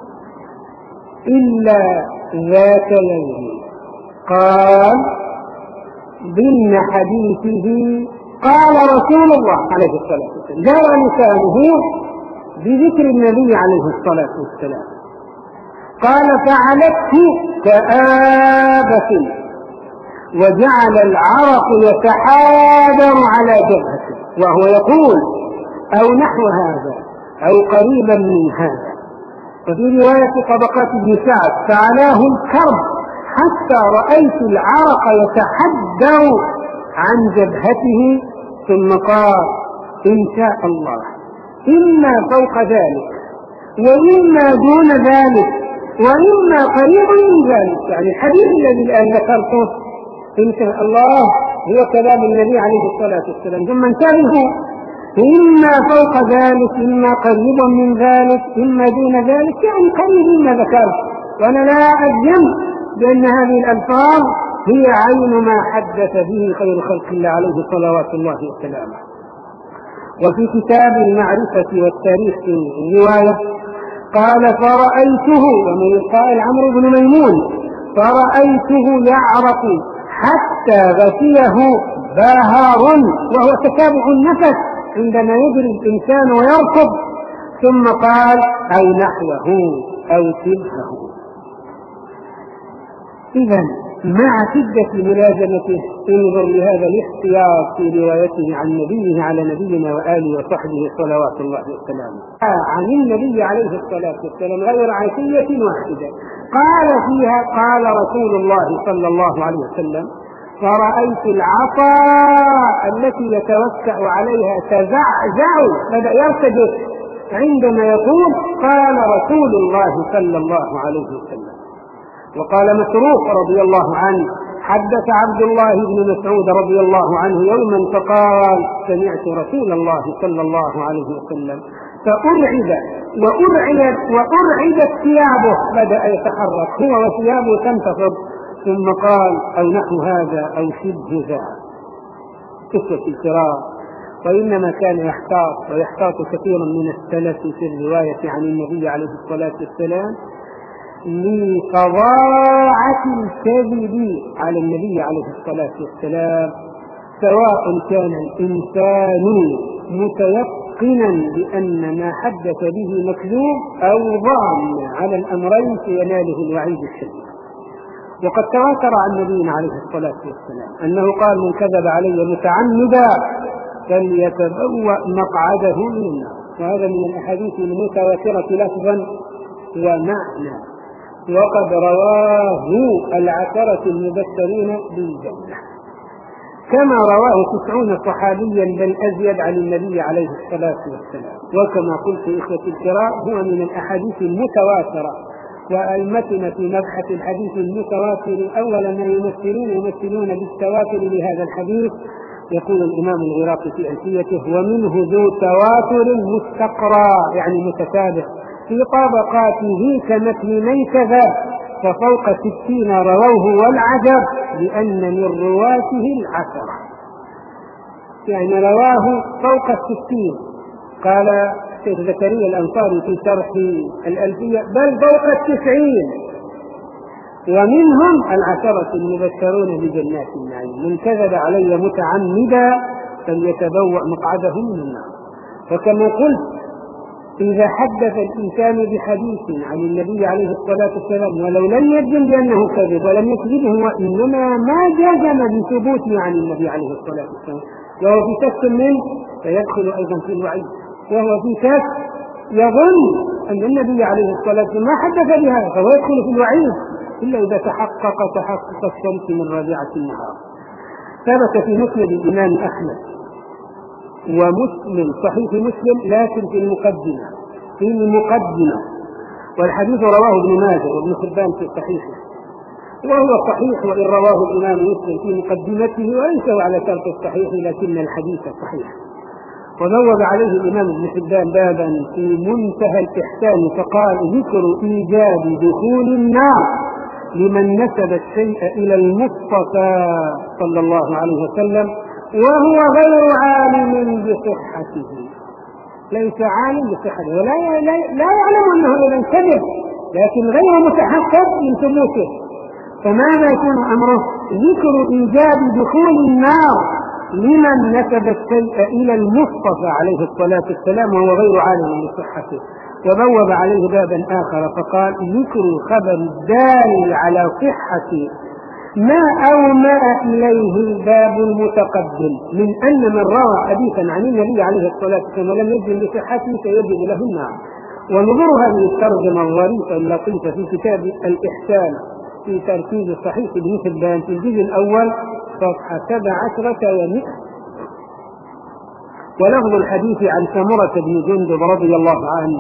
إلا ذات يوم قال ضمن حديثه قال رسول الله عليه الصلاة والسلام، جرى لسانه بذكر النبي عليه الصلاة والسلام. قال فعلته كآبة وجعل العرق يتحادر على جبهته وهو يقول أو نحو هذا أو قريبا من هذا. وفي رواية طبقات ابن سعد فعلاه الكرب حتى رأيت العرق يتحدر عن جبهته، ثم قال إن شاء الله إما فوق ذلك وإما دون ذلك وإما قريب من ذلك. يعني الحديث الذي الآن ذكرته إن الله هو كلام النبي عليه الصلاة والسلام، ثم انتبهوا إما فوق ذلك إما قريب من ذلك إما دون ذلك، يعني قريب مما ذكرت. وأنا لا أجزم بأن هذه الألفاظ هي عين ما حدث به خير خلق الله عليه صلوات الله وسلامه. وفي كتاب المعرفة والتاريخ في الرواية قال فرأيته، ومن القائل عمرو بن ميمون، فرأيته يعرق حتى غشيه باهار، وهو تتابع النفس عندما يجري الإنسان ويركض، ثم قال أو نحوه أو شبهه. إذن مع شدة ملازمته انظر لهذا الاحتياط في روايته عن نبيه على نبينا وآله وصحبه صلوات الله وسلامه. عن النبي عليه الصلاة والسلام غير عشية واحدة قال فيها قال رسول الله صلى الله عليه وسلم فرأيت العصا التي يتوسع عليها تزعزع، بدأ يرتجف عندما يقول قال رسول الله صلى الله عليه وسلم. وقال مسروق رضي الله عنه حدث عبد الله بن مسعود رضي الله عنه يوما فقال سمعت رسول الله صلى الله عليه وسلم فأرعب وأرعب وأرعبت ثيابه، بدأ يتحرك هو وثيابه تنتفض، ثم قال أو نحو هذا أو شبه ذا. قصة الكرام. وإنما كان يحتاط ويحتاط كثيرا من السلف في الرواية عن النبي عليه الصلاة والسلام لفظاعة الكذب على النبي عليه الصلاة والسلام، سواء كان الإنسان متيقنا بأن ما حدث به مكذوب أو ظان على الأمرين فيناله الوعيد الشديد. وقد تواتر عن نبينا عليه الصلاة والسلام أنه قال من كذب علي متعمدا فليتبوأ مقعده من النار، وهذا من الأحاديث المتواترة لفظا ومعنى، وقد رواه العشرة المبشرين بالجنة كما رواه تسعون صحابيا بل أزيد عن النبي عليه الصلاة والسلام. وكما قلت إخوتي الكرام هو من الأحاديث المتواترة، وأئمتنا في مبحث الحديث المتواتر أولا ما يمثلون يمثلون بالتواتر لهذا الحديث. يقول الإمام العراقي في ألفيته ومنه ذو تواتر مستقرى، يعني متتابع في طبقاته كمثل من كذب، ففوق ستين رووه والعجب لأن من رواته العشرة، يعني رواه فوق الستين. قال الشيخ زكريا الأنصاري في شرح الألفية بل فوق التسعين، ومنهم العشرة المبشرون بجنات النعيم. من كذب علي متعمدا فليتبوأ مقعده من النار. وكما قلت إذا حدث الإنسان بحديث عن النبي عليه الصلاة والسلام ولو لم يجزم بأنه كذب ولم يكذبه وإنما ما جزم بثبوته عن النبي عليه الصلاة والسلام وهو في شك منه فيدخل أيضا في الوعيد، وهو في شك يظن أن النبي عليه الصلاة والسلام ما حدث بهذا فهو يدخل في الوعيد إلا إذا تحقق تحقق الشمس من رابعة النهار. ثبت في مسند الإمام أحمد ومسلم صحيح مسلم لكن في المقدمة في المقدمة والحديث رواه ابن ماجه وابن حبان في صحيحه، وهو صحيح وإن رواه الإمام مسلم في مقدمته وليس على شرط الصحيح لكن الحديث صحيح. وبوب عليه الإمام ابن حبان بابا في منتهى الإحسان فقال ذكر إيجاب دخول النار لمن نسب الشيء إلى المصطفى صلى الله عليه وسلم وهو غير عالم بصحته، ليس عالم بصحته ولا لا, لا يعلم أنه إذا كذب لكن غير متحقق من ثبوته، فماذا يكون أمره؟ ذكر إيجاب دخول النار لمن نسب الشيء إلى المصطفى عليه الصلاة والسلام وهو غير عالم بصحته. وبوب عليه بابا آخر فقال ذكر خبر الدال على صحة ما أومأ إليه الباب المتقدم من أن من روى حديثا عن النبي عليه الصلاة والسلام ولم يجزم بصحته سيجب له النار. ونظر هذه الترجمة الظريفة اللطيفة في كتاب الإحسان في تركيز الصحيح ابن حبان في الجزء الأول صفحة سبع عشرة ومئة. ولفظ الحديث عن سمرة بن جندب رضي الله عنه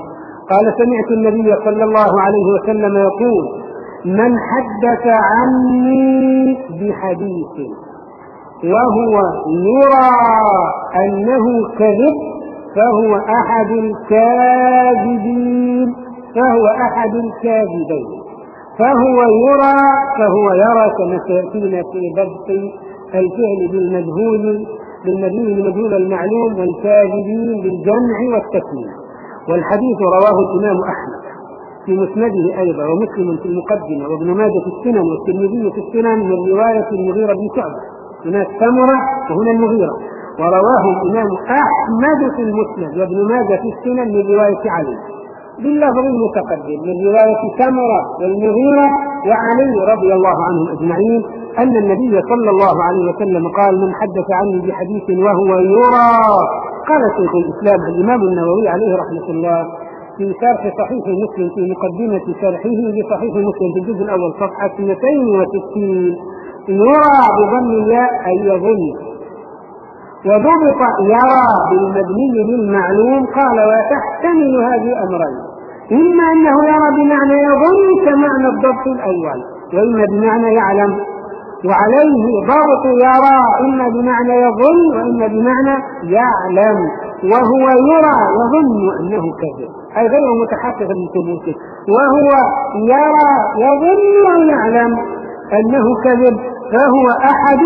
قال سمعت النبي صلى الله عليه وسلم يقول من حدث عني بحديث وهو يرى أنه كذب فهو أحد الكاذبين فهو أحد الكاذبين فهو يرى فهو يرى كما سيأتينا في ضبط الفعل بالمجهول بالمبني المجهول المعلوم والكاذبين بالجمع والتكميل. والحديث رواه الإمام أحمد في مسنده أيضا ومسلم في المقدمة وابن ماجه في السنن والترمذي في السنن من رواية المغيرة بن شعبة. هناك سمرة وهنا المغيرة. ورواه الإمام أحمد في المسند وابن ماجه في السنن من رواية علي باللفظ المتقدم من رواية سمرة والمغيرة وعلي رضي الله عنهم أجمعين أن النبي صلى الله عليه وسلم قال من حدث عني بحديث وهو يرى. قال شيخ الإسلام الإمام النووي عليه رحمة الله في شرح صحيح مسلم في مقدمة شرحه لصحيح مسلم في الجزء الأول صفحة اثنتين وستين يرى بضم الياء أي يظن وضبط يرى بالمبني للمعلوم. قال وتحتمل هذه أمرين إما أنه يرى بمعنى يظن كمعنى الضبط الأول وإما بمعنى يعلم وعليه ضبط يرى إما بمعنى يظن وإما بمعنى يعلم وهو يرى يظن أنه كذب أي غير متحقق بثبوته وهو يرى يظن ويعلم أنه كذب فهو أحد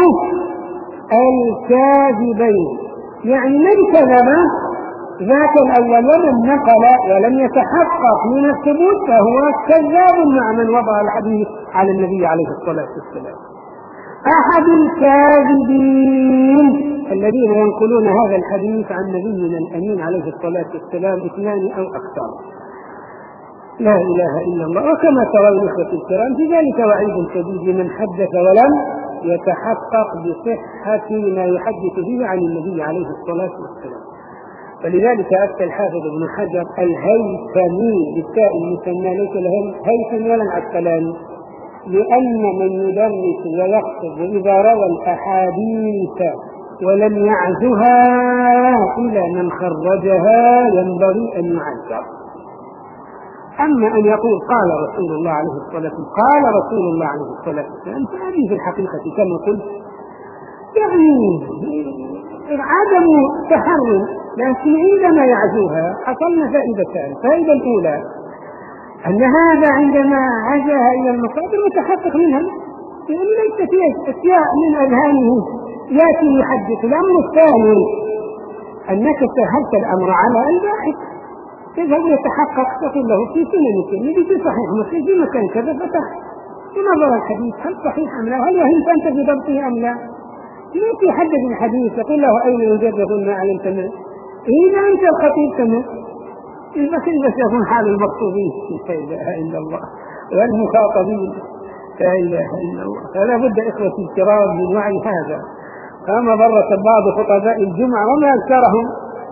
الكاذبين يعني من كذب ذاك الأول ولم نقل ولم يتحقق من الثبوت فهو كذاب مع من وضع الحديث على النبي عليه الصلاة والسلام. أحد الكاذبين الذين ينقلون هذا الحديث عن نبينا الأمين عليه الصلاة والسلام اثنان أو أكثر. لا إله إلا الله. وكما ترون إخوتي الكرام في ذلك وعيد شديد لمن حدث ولم يتحقق بصحة ما يحدث به عن النبي عليه الصلاة والسلام. فلذلك أفتى الحافظ ابن حجر الهيثمي بالتاء المثنى ليس الهيثم ولا العسقلاني لأن من يدرس ويخطب إذا روى الأحاديث ولم يعزها إلى من خرجها ينبغي أن يعذر. أما أن يقول قال رسول الله عليه الصلاة والسلام قال رسول الله عليه الصلاة والسلام فهذه في الحقيقة كما قلت يعني عدم تحرم لكن عندما يعزوها حصلنا فائدتان. الفائدة الأولى أن هذا عندما عزاها إلى المصادر متحقق منها يعني ليس فيه أشياء من أذهانه يأتي يحدث. الأمر الثاني أنك سهلت الأمر على الباحث تذهب يتحقق تقول له في سنن الترمذي في صحيح مسلم في مكان كذا فتح تنظر الحديث هل صحيح أم لا هل وهمت أنت في ضبطه أم لا. يأتي يحدث الحديث يقول له أين يوجد يقول ما علمت منه. إذا أنت الخطيب تمام إذا كيف سيكون حال المقصودين لا إله إلا الله والمخاطبين لا إله إلا الله. فلا بد إخوتي الكرام من وعي هذا. أما مرة بعض خطباء الجمعة وما أذكرهم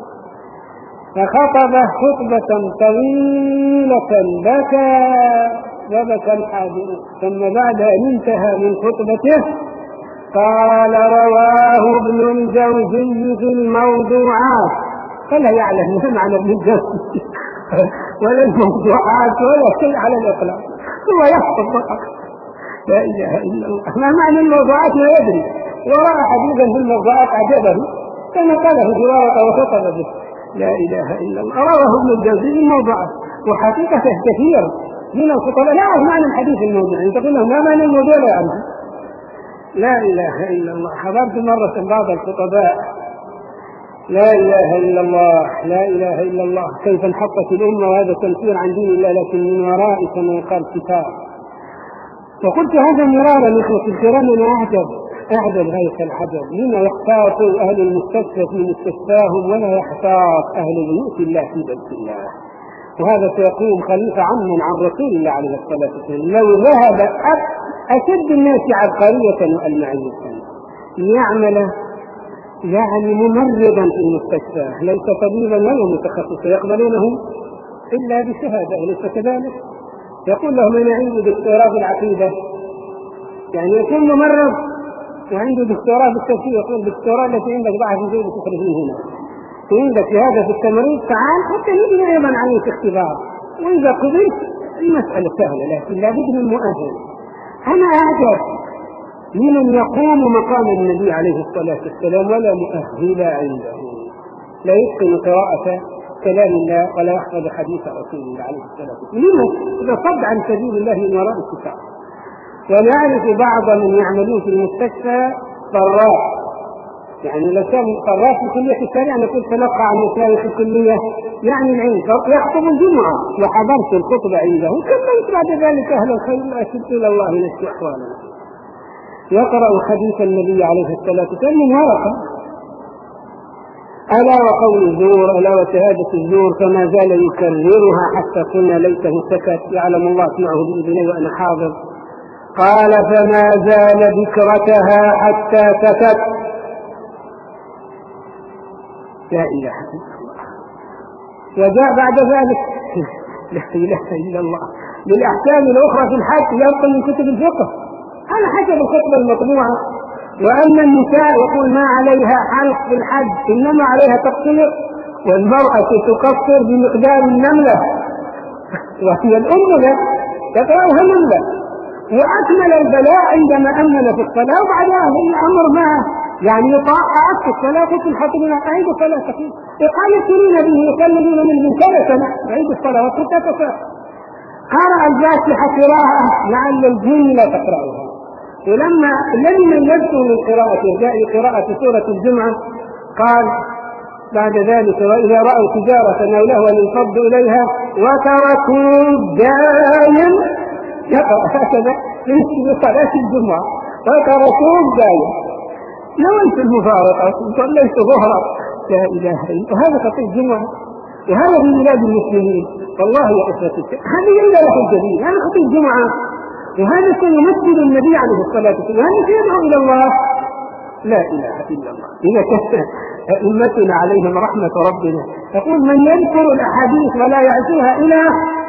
فخطب خطبة طويلة بكى وبكى الحاضر ثم بعد أن انتهى من خطبته قال رواه ابن الجوزي في الموضوعات. فلا يعلم ما معنى ابن الجوزي ولا الموضوعات ولا شيء على الإطلاق هو يخطب فقط لا إله إلا الله. ما معنى الموضوعات ما يدري ورأى حديثا في الموضوعات عجبه كما قاله في ورقة وخطب به لا إله إلا الله. رواه ابن الجوزي الموضوعات وحقيقة كثير من الخطباء لا يعرف معنى الحديث الموضوع يعني تقول لهم ما معنى الموضوع لا يعرف. لا إله إلا الله. حضرت مرة بعض الخطباء لا إله إلا الله لا إله إلا الله كيف انحطت الأمة وهذا تنفير عن دين الله لكن من وراء كما يقال كتاب. وقلت هذا مرارا إخوة الكرام أنا أعجب أعجب غاية العجب لما يحتاط أهل المستشفى في مستشفاهم ولا يحتاط أهل بيوت الله في بيت الله. وهذا سيقوم خليفة عمن عن رسول الله عليه الصلاة والسلام لو ذهب أشد الناس عبقرية وألمعية ليعمل يعني ممرضا في المستشفى ليس طبيبا ولا متخصصا يقبلونه إلا بشهادة أليس كذلك؟ يقول لهم أنا عندي دكتوراه في العقيدة يعني يكون ممرض وعنده دكتوراه في التفسير يقول الدكتوراه التي عندك ضعها في جيبك تخرج من هنا عندك هذا في التمريض تعال حتى نبني أيضا عليك اختبار وإذا قبلت المسألة سهلة، لكن لابد من مؤهل. أنا أعجب لمن يقوم مقام النبي عليه الصلاة والسلام ولا مؤهل عنده، لا يتقن قراءة كلام الله ولا يحفظ حديث رسول الله عليه الصلاة والسلام. لما إذا صد عن سبيل الله من وراء الكتاب. ونعرف بعض من يعملون في المستشفى طراف، يعني لو كان طراف في كلية الشريعة نقول تلقى عن مسائل في الكلية يعني العلم، يخطب الجمعة وحضرت الخطبة عنده ثم بعد ذلك أهل الخير وأشد إلى الله نشكي أحوالنا. يقرأ حديث النبي عليه الصلاة والسلام من ورقة، ألا وقول الزور ألا وشهادة الزور، فما زال يكررها حتى قلنا ليته سكت، يعلم الله اسمعه بإذنه وأنا حاضر. قال فما زال ذكرتها حتى سكت. لا إله إلا الله. وجاء بعد ذلك لا إله إلا الله للأحكام الأخرى في الحج يبقى من كتب الفقه على حسب الخطبة المطبوعة. وأما النساء يقول ما عليها حلق في الحج إنما عليها تقصير، والمرأة تقصر بمقدار النملة وهي الأمة تقرأها نملة. وأكمل البلاء عندما أمن في الصلاة وبعدها هي أمر ما يعني يطاع في الصلاة في الحكم أعيد الصلاة قال يسرون به يكلمون من من كذا سنة أعيد الصلاة وكتبت قرأ الفاتحة قراءة لعل الجن لا تقرأها. ولما لم ينزلوا من قراءة جاء قراءة سورة الجمعة قال بعد ذلك وإذا رأوا تجارة أو لهوا انفضوا إليها وتركوا دائم يقرأ هكذا في صلاة الجمعة وتركوا دائم نويت المفارقة صليت ظهرا لا إله إلا وهذا خطيب الجمعة وهذا في بلاد المسلمين. والله يا أخوتي هذه إلا له الجديد، هذا خطيب الجمعة وهذا سيمثل النبي عليه الصلاة والسلام وهذا سيدعو إلى الله. لا إله إلا الله. إذا كانت أئمتنا عليهم رحمة ربنا يقول من يذكر الأحاديث ولا يعطيها إلى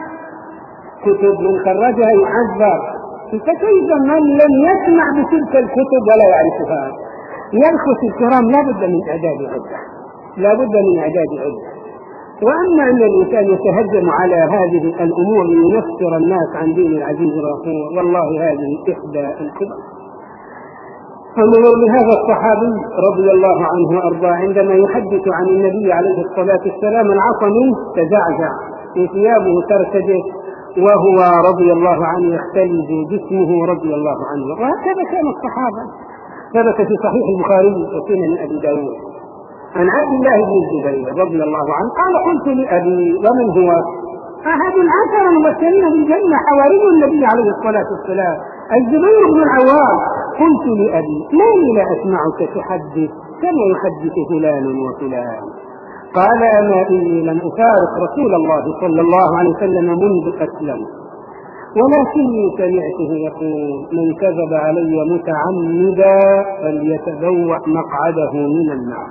كتب من خرجها يعذب، فكيف من لم يسمع بتلك الكتب ولا يعرفها؟ يا إخوتي الكرام لا بد من إعداد عدة، لا بد من إعداد عدة. وأما أن الإنسان يتهجم على هذه الأمور لينفر الناس عن دين العزيز الغفور والله هذه إحدى الكبر. فانظر لهذا الصحابي رضي الله عنه وأرضاه عندما يحدث عن النبي عليه الصلاة والسلام العصا منه تزعزع وثيابه ترتجف وهو رضي الله عنه يختلج جسمه رضي الله عنه. وهكذا كان الصحابة. ثبت في صحيح البخاري وسنن أبي داود عن عبد الله بن الزبير رضي الله عنه قال قلت لأبي ومن هو أحد العشر المبشرين بالجنة حواري النبي عليه الصلاة والسلام الزبير بن العوام قلت لأبي ما لي لا أسمعك تحدث كما يحدث فلان وفلان قال أما إني لم أفارق رسول الله صلى الله عليه وسلم منذ أسلم ولكني سمعته يقول من كذب علي متعمدا فليتبوأ مقعده من النار.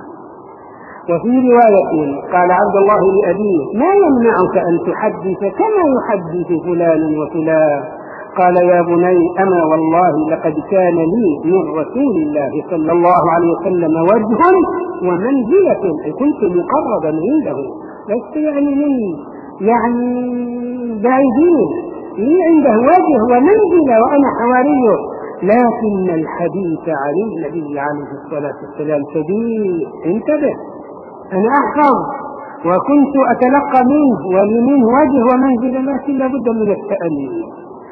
وفي رواية قال عبد الله لأبيه ما يمنعك أن تحدث كما يحدث فلان وفلان قال يا بني أما والله لقد كان لي من رسول الله صلى الله عليه وسلم وجه ومنزلة كنت مقربا عنده لست يعني من يعني بعيدين لي عنده وجه ومنزلة وأنا حواريه لكن الحديث عن النبي عليه الصلاة والسلام شديد انتبه أنا أحفظ وكنت أتلقى منه ولمنه وجه ومنزلة لكن لابد من التأني.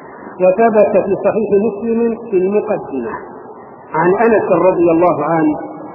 وثبت في صحيح مسلم في المقدمة عن أنس رضي الله عنه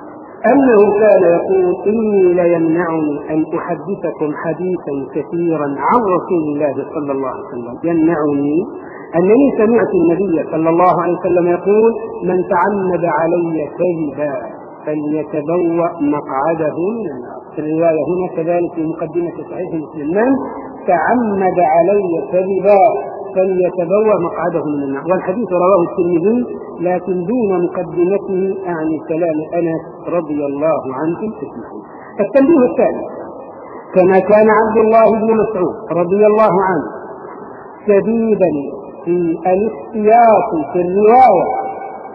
أنه كان يقول إني ليمنعني أن أحدثكم حديثا كثيرا عن رسول الله صلى الله عليه وسلم يمنعني أنني سمعت النبي صلى الله عليه وسلم يقول من تعمد علي كذبا فليتبوأ مقعده من النار. في الرواية هنا كذلك في مقدمة صحيح مسلم من تعمد علي كذبا فليتبوأ مقعده من النار. والحديث رواه الترمذي لكن دون مقدمته عن كلام أنس رضي الله عنه اسمعوا. التنبيه الثاني كما كان عبد الله بن مسعود رضي الله عنه شديدا في الاحتياط في الرواية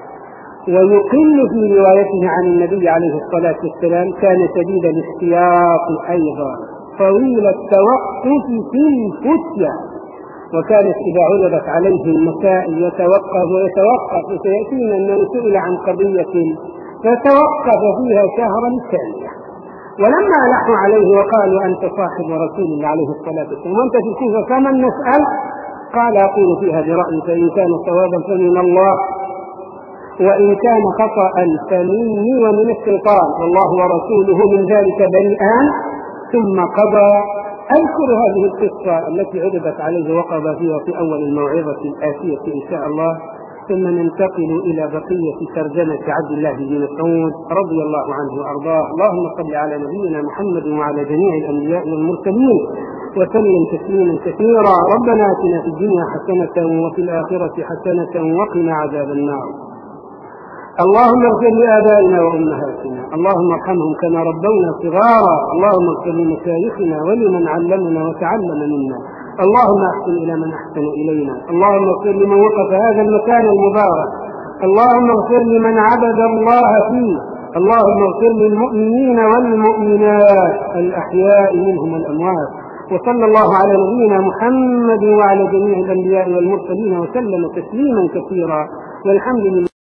ويقل في روايته عن النبي عليه الصلاة والسلام كان شديد الاحتياط أيضا طويل التوقف في الفتية، وكانت إذا عرضت عليه المسائل يتوقف ويتوقف، وسيأتينا أنه سئل عن قضية فتوقف فيها شهرا كاملا. ولما ألحوا عليه وقالوا أنت صاحب رسول الله عليه الصلاة والسلام وأنت في الكوفة فمن نسأل؟ قال أقول فيها برأيي، فإن كان صوابا فمن الله وإن كان خطأ فمني ومن الشيطان، والله ورسوله من ذلك بريئان. ثم قضى. أذكر هذه القصة التي عرضت عليه وقضى فيها في أول الموعظة الآتية إن شاء الله، ثم ننتقل إلى بقية ترجمة عبد الله بن مسعود رضي الله عنه وأرضاه. اللهم صل على نبينا محمد وعلى جميع الأنبياء والمرسلين وسلم تسليما كثيرا. ربنا آتنا في الدنيا حسنة وفي الآخرة حسنة وقنا عذاب النار. اللهم اغفر لآبائنا وأمهاتنا، اللهم ارحمهم كما ربونا صغارا، اللهم اغفر لمشايخنا ولمن علمنا وتعلم منا، اللهم احسن إلى من أحسن إلينا، اللهم اغفر لمن وقف هذا المكان المبارك، اللهم اغفر لمن عبد الله فيه، اللهم اغفر للمؤمنين والمؤمنات الأحياء منهم والأموات. وصلى الله على نبينا محمد وعلى جميع الأنبياء والمرسلين وسلم تسليما كثيرا، والحمد لله.